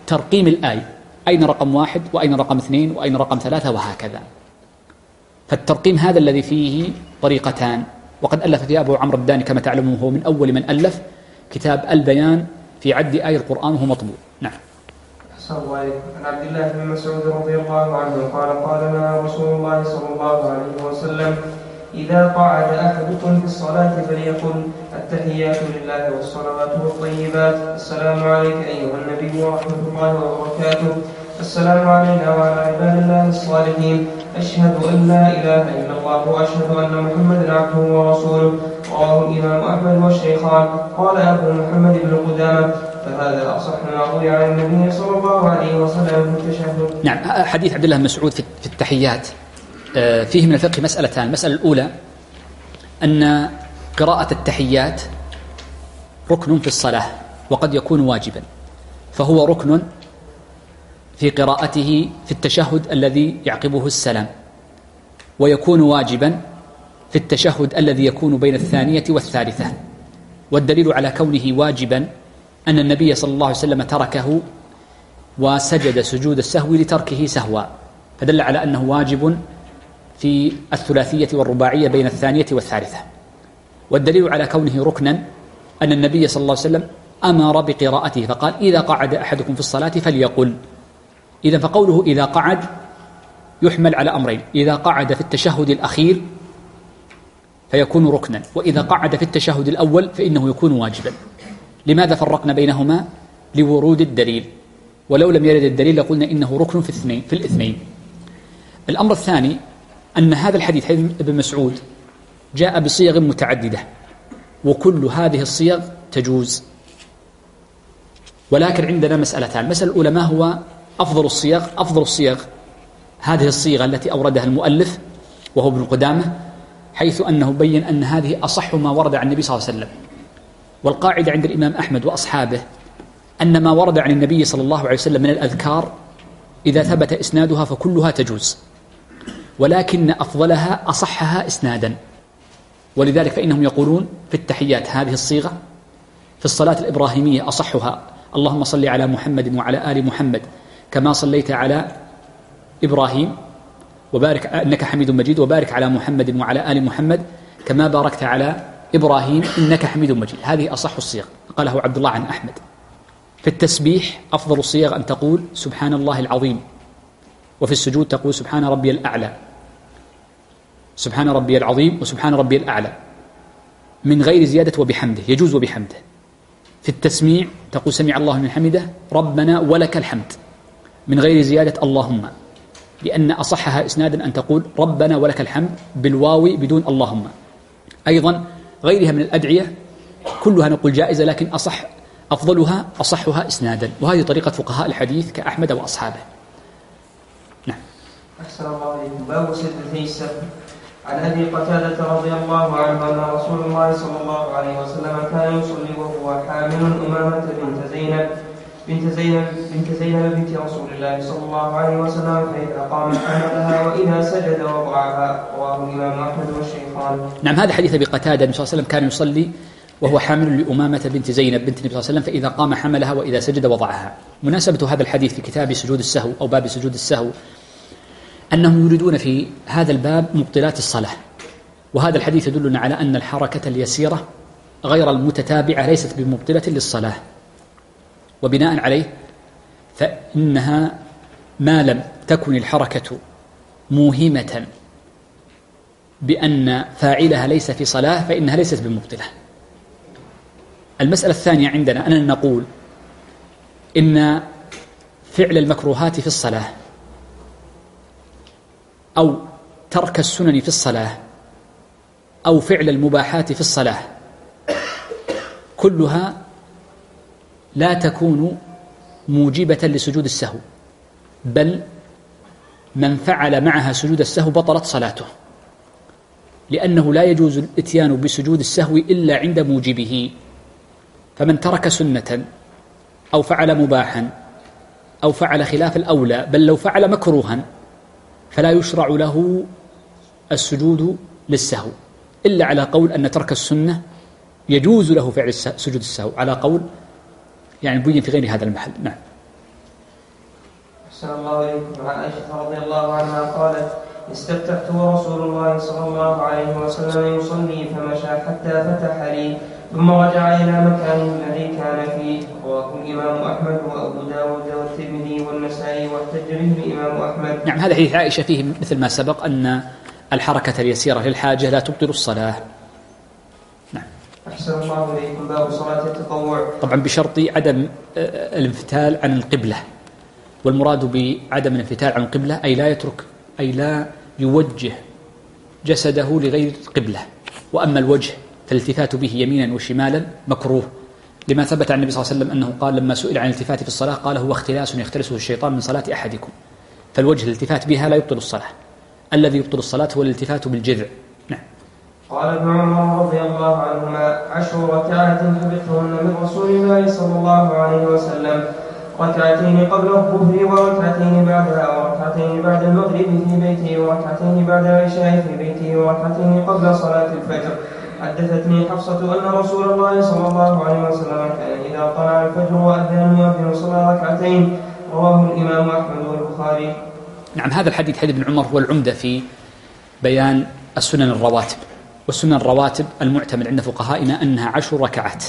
ترقيم الآية، أين رقم 1 وأين رقم 2 وأين رقم 3 وهكذا. فالترقيم هذا الذي فيه طريقتان، وقد ألف فيه أبو عمرو الداني كما تعلمون، هو من أول من ألف كتاب البيان في عد آي القرآن وهو مطبوع. نعم. عن عبد الله بن مسعود رضي الله عنه قال لنا رسول الله صلى الله عليه وسلم: إذا قعد أحدكم في الصلاة فليقل: التحيات لله والصلوات والطيبات، السلام عليك أيها النبي ورحمة الله وبركاته، السلام علينا وعلى عباد الله الصالحين، أشهد أن لا إله إلا الله وأشهد أن محمدا عبده ورسوله. رواه الإمام أحمد والشيخان. قال أبو محمد بن قدامة: فهذا أصح ما روي عن النبي صلى الله عليه وسلم في التشهد. نعم. حديث عبد الله بن مسعود في التحيات فيه من الفقه مسألتان. المسألة الأولى أن قراءة التحيات ركن في الصلاة وقد يكون واجبا، فهو ركن في قراءته في التشهد الذي يعقبه السلام، ويكون واجبا في التشهد الذي يكون بين الثانية والثالثة. والدليل على كونه واجبا أن النبي صلى الله عليه وسلم تركه وسجد سجود السهو لتركه سهوا، فدل على أنه واجب في الثلاثية والرباعية بين الثانية والثالثة. والدليل على كونه ركنا أن النبي صلى الله عليه وسلم أمر بقراءته فقال: إذا قعد أحدكم في الصلاة فليقل. إذن فقوله إذا قعد يحمل على أمرين: إذا قعد في التشهد الأخير فيكون ركنا، وإذا قعد في التشهد الأول فإنه يكون واجبا. لماذا فرقنا بينهما؟ لورود الدليل، ولو لم يرد الدليل لقلنا إنه ركن في الاثنين. الأمر الثاني أن هذا الحديث حديث ابن مسعود جاء بصيغ متعددة، وكل هذه الصيغ تجوز، ولكن عندنا مسألتان. المسألة الأولى: ما هو أفضل الصيغ؟ أفضل الصيغ هذه الصيغة التي أوردها المؤلف وهو ابن قدامة، حيث أنه بين أن هذه أصح ما ورد عن النبي صلى الله عليه وسلم. والقاعدة عند الإمام أحمد وأصحابه أن ما ورد عن النبي صلى الله عليه وسلم من الأذكار إذا ثبت إسنادها فكلها تجوز، ولكن أفضلها أصحها إسنادا. ولذلك فإنهم يقولون في التحيات هذه الصيغة، في الصلاة الإبراهيمية أصحها: اللهم صل على محمد وعلى آل محمد كما صليت على إبراهيم وبارك إنك حميد مجيد، وبارك على محمد وعلى آل محمد كما باركت على إبراهيم إنك حميد مجيد. هذه أصح الصيغ، قاله عبد الله عن أحمد. في التسبيح أفضل الصيغ أن تقول سبحان الله العظيم، وفي السجود تقول سبحان ربي الأعلى، سبحان ربي العظيم وسبحان ربي الأعلى، من غير زيادة وبحمده، يجوز وبحمده. في التسميع تقول سمع الله من حمده ربنا ولك الحمد، من غير زيادة اللهم، لأن أصحها إسنادا أن تقول ربنا ولك الحمد بالواو بدون اللهم. أيضا غيرها من الأدعية كلها نقول جائزة، لكن أفضلها أصحها إسنادا، وهذه طريقة فقهاء الحديث كأحمد وأصحابه. نعم. أحسن الله عليكم. باب سجدتي السهو. عن أبي قتادة رضي الله عنه أن رسول الله صلى الله عليه وسلم كان يصلي وهو حامل أمامة بنت زينب بنت رسول الله صلى الله عليه وسلم، فإذا قام حملها وإذا سجد وضعها. رواه الإمام أحمد والشيخان. نعم. هذا حديث أبي قتادة النبي صلى الله عليه وسلم كان يصلي وهو حامل لأمامة بنت زينب بنت النبي صلى الله عليه وسلم، فإذا قام حملها وإذا سجد وضعها. مناسبة هذا الحديث في كتاب سجود السهو أو باب سجود السهو أنهم يريدون في هذا الباب مبطلات الصلاة، وهذا الحديث يدلنا على أن الحركة اليسيرة غير المتتابعة ليست بمبطلة للصلاة، وبناء عليه فإنها ما لم تكن الحركة موهمة بأن فاعلها ليس في صلاة فإنها ليست بمبطلة. المسألة الثانية عندنا أننا نقول إن فعل المكروهات في الصلاة أو ترك السنن في الصلاة أو فعل المباحات في الصلاة كلها لا تكون موجبة لسجود السهو، بل من فعل معها سجود السهو بطلت صلاته، لأنه لا يجوز الاتيان بسجود السهو إلا عند موجبه. فمن ترك سنة أو فعل مباحا أو فعل خلاف الأولى، بل لو فعل مكروها، فلا يشرع له السجود للسهو، إلا على قول أن ترك السنة يجوز له فعل سجود السهو، على قول يعني بين في غير هذا المحل. نعم. أحسن الله إليكم. عن عائشة رضي الله عنها قالت: استفتحت ورسول الله صلى الله عليه وسلم يصلي فمشى حتى فتح لي ثم رجع إلى مكانه الذي كان فيه. رواه الإمام أحمد وأبو داود والترمذي والنسائي واحتج به الإمام أحمد. نعم، هذا حديث عائشة فيه مثل ما سبق أن الحركة اليسيرة للحاجة لا تبطل الصلاة. نعم. أحسن الله إليكم. باب صلاة التطوع. طبعا بشرط عدم الانفتال عن القبلة، والمراد بعدم الانفتال عن القبلة أي لا يوجه جسده لغير القبلة. وأما الوجه فالالتفات به يمينا وشمالا مكروه، لما ثبت عن النبي صلى الله عليه وسلم أنه قال لما سئل عن الالتفات في الصلاة قال: هو اختلاس يختلسه الشيطان من صلاة أحدكم. فالوجه الالتفات بها لا يبطل الصلاة، الذي يبطل الصلاة هو الالتفات بالجذع. نعم. قال ابن عمر رضي الله عنهما: 10 ركعات حفظتهن من رسول الله صلى الله عليه وسلم، ركعتين قبل الظهر وركعتين بعدها وركعتين بعد المغرب في بيته وركعتين بعد العشاء في بيته وركعتين قبل صلاة الفجر. حدثتني حفصة أن رسول الله صلى الله عليه وسلم كان إذا طلع الفجر وأذن المؤذن صلى ركعتين. رواه الإمام أحمد والبخاري. نعم، هذا الحديث حديث ابن عمر هو العمدة في بيان السنن الرواتب. والسنن الرواتب المعتمد عند فقهائنا أنها 10 ركعات،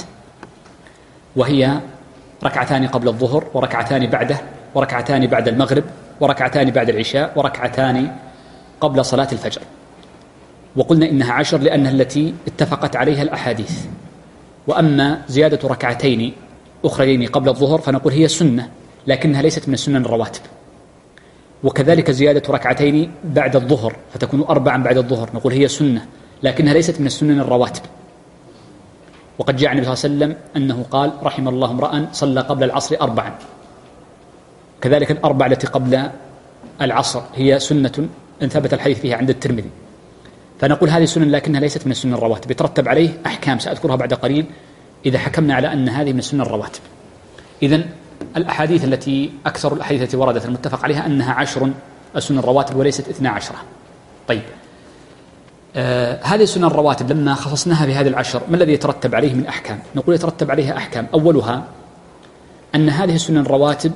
وهي ركعتان قبل الظهر وركعتان بعده وركعتان بعد المغرب وركعتان بعد العشاء وركعتان قبل صلاة الفجر. وقلنا إنها 10 لأنها التي اتفقت عليها الأحاديث. وأما زيادة ركعتين أخرين قبل الظهر فنقول هي سنة لكنها ليست من السنن الرواتب. وكذلك زيادة ركعتين بعد الظهر فتكون 4 بعد الظهر نقول هي سنة لكنها ليست من السنن الرواتب. وقد جاء النبي صلى الله عليه وسلم أنه قال: رحم الله امرأ صلى قبل العصر 4. كذلك 4 التي قبل العصر هي سنة إن ثبت الحديث فيها عند الترمذي. فنقول هذه سنن لكنها ليست من السنن الرواتب، يترتب عليه أحكام سأذكرها بعد قليل إذا حكمنا على أن هذه من السنن الرواتب. إذن الأحاديث التي أكثر الأحاديث التي وردت المتفق عليها أنها 10 السنن الرواتب وليست 12. طيب، هذه السنن الرواتب لما خصصناها في هذه 10 ما الذي يترتب عليه من أحكام؟ نقول يترتب عليها أحكام. أولها أن هذه السنن الرواتب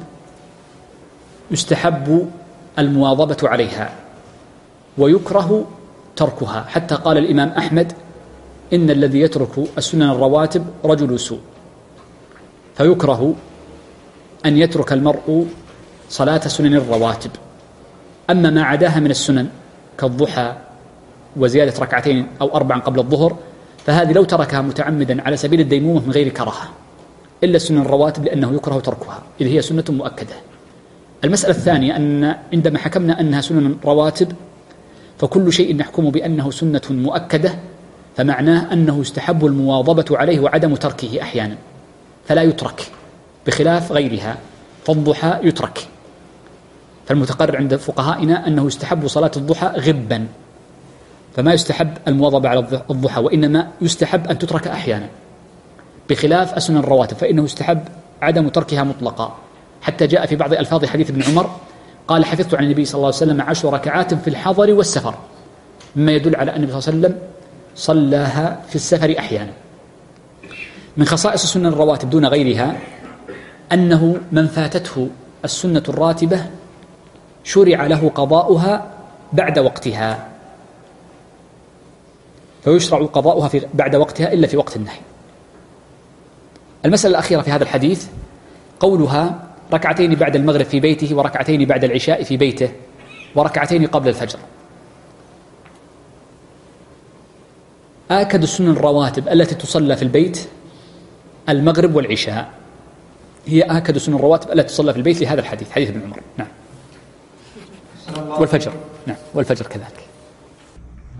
يستحب المواظبة عليها ويكره تركها، حتى قال الإمام أحمد: إن الذي يترك السنن الرواتب رجل سوء. فيكره أن يترك المرء صلاة سنن الرواتب. أما ما عداها من السنن كالضحى وزيادة ركعتين أو 4 قبل الظهر فهذه لو تركها متعمدا على سبيل الديمومة من غير كراهة، إلا السنن الرواتب لأنه يكره تركها إذ هي سنة مؤكدة. المسألة الثانية أن عندما حكمنا أنها سنن رواتب فكل شيء نحكم بأنه سنة مؤكدة فمعناه أنه يستحب المواظبة عليه وعدم تركه أحيانا، فلا يترك بخلاف غيرها. فالضحى يترك، فالمتقرر عند فقهائنا أنه يستحب صلاة الضحى غبا، فما يستحب المواظبة على الضحى وإنما يستحب أن تترك أحيانا، بخلاف السنن الرواتب فإنه يستحب عدم تركها مطلقا. حتى جاء في بعض ألفاظ حديث ابن عمر قال: حفظت عن النبي صلى الله عليه وسلم 10 ركعات في الحضر والسفر، مما يدل على أن النبي صلى الله عليه وسلم صلاها في السفر أحيانا. من خصائص السنن الرواتب دون غيرها أنه من فاتته السنة الراتبة شرع له قضاؤها بعد وقتها، فيشرع قضاؤها بعد وقتها إلا في وقت النهي. المسألة الأخيرة في هذا الحديث قولها: ركعتين بعد المغرب في بيته وركعتين بعد العشاء في بيته وركعتين قبل الفجر. آكد السنن الرواتب التي تصلى في البيت المغرب والعشاء، هي آكد السنن الرواتب التي تصلى في البيت لهذا الحديث، حديث ابن عمر. نعم. والفجر. نعم، والفجر كذلك.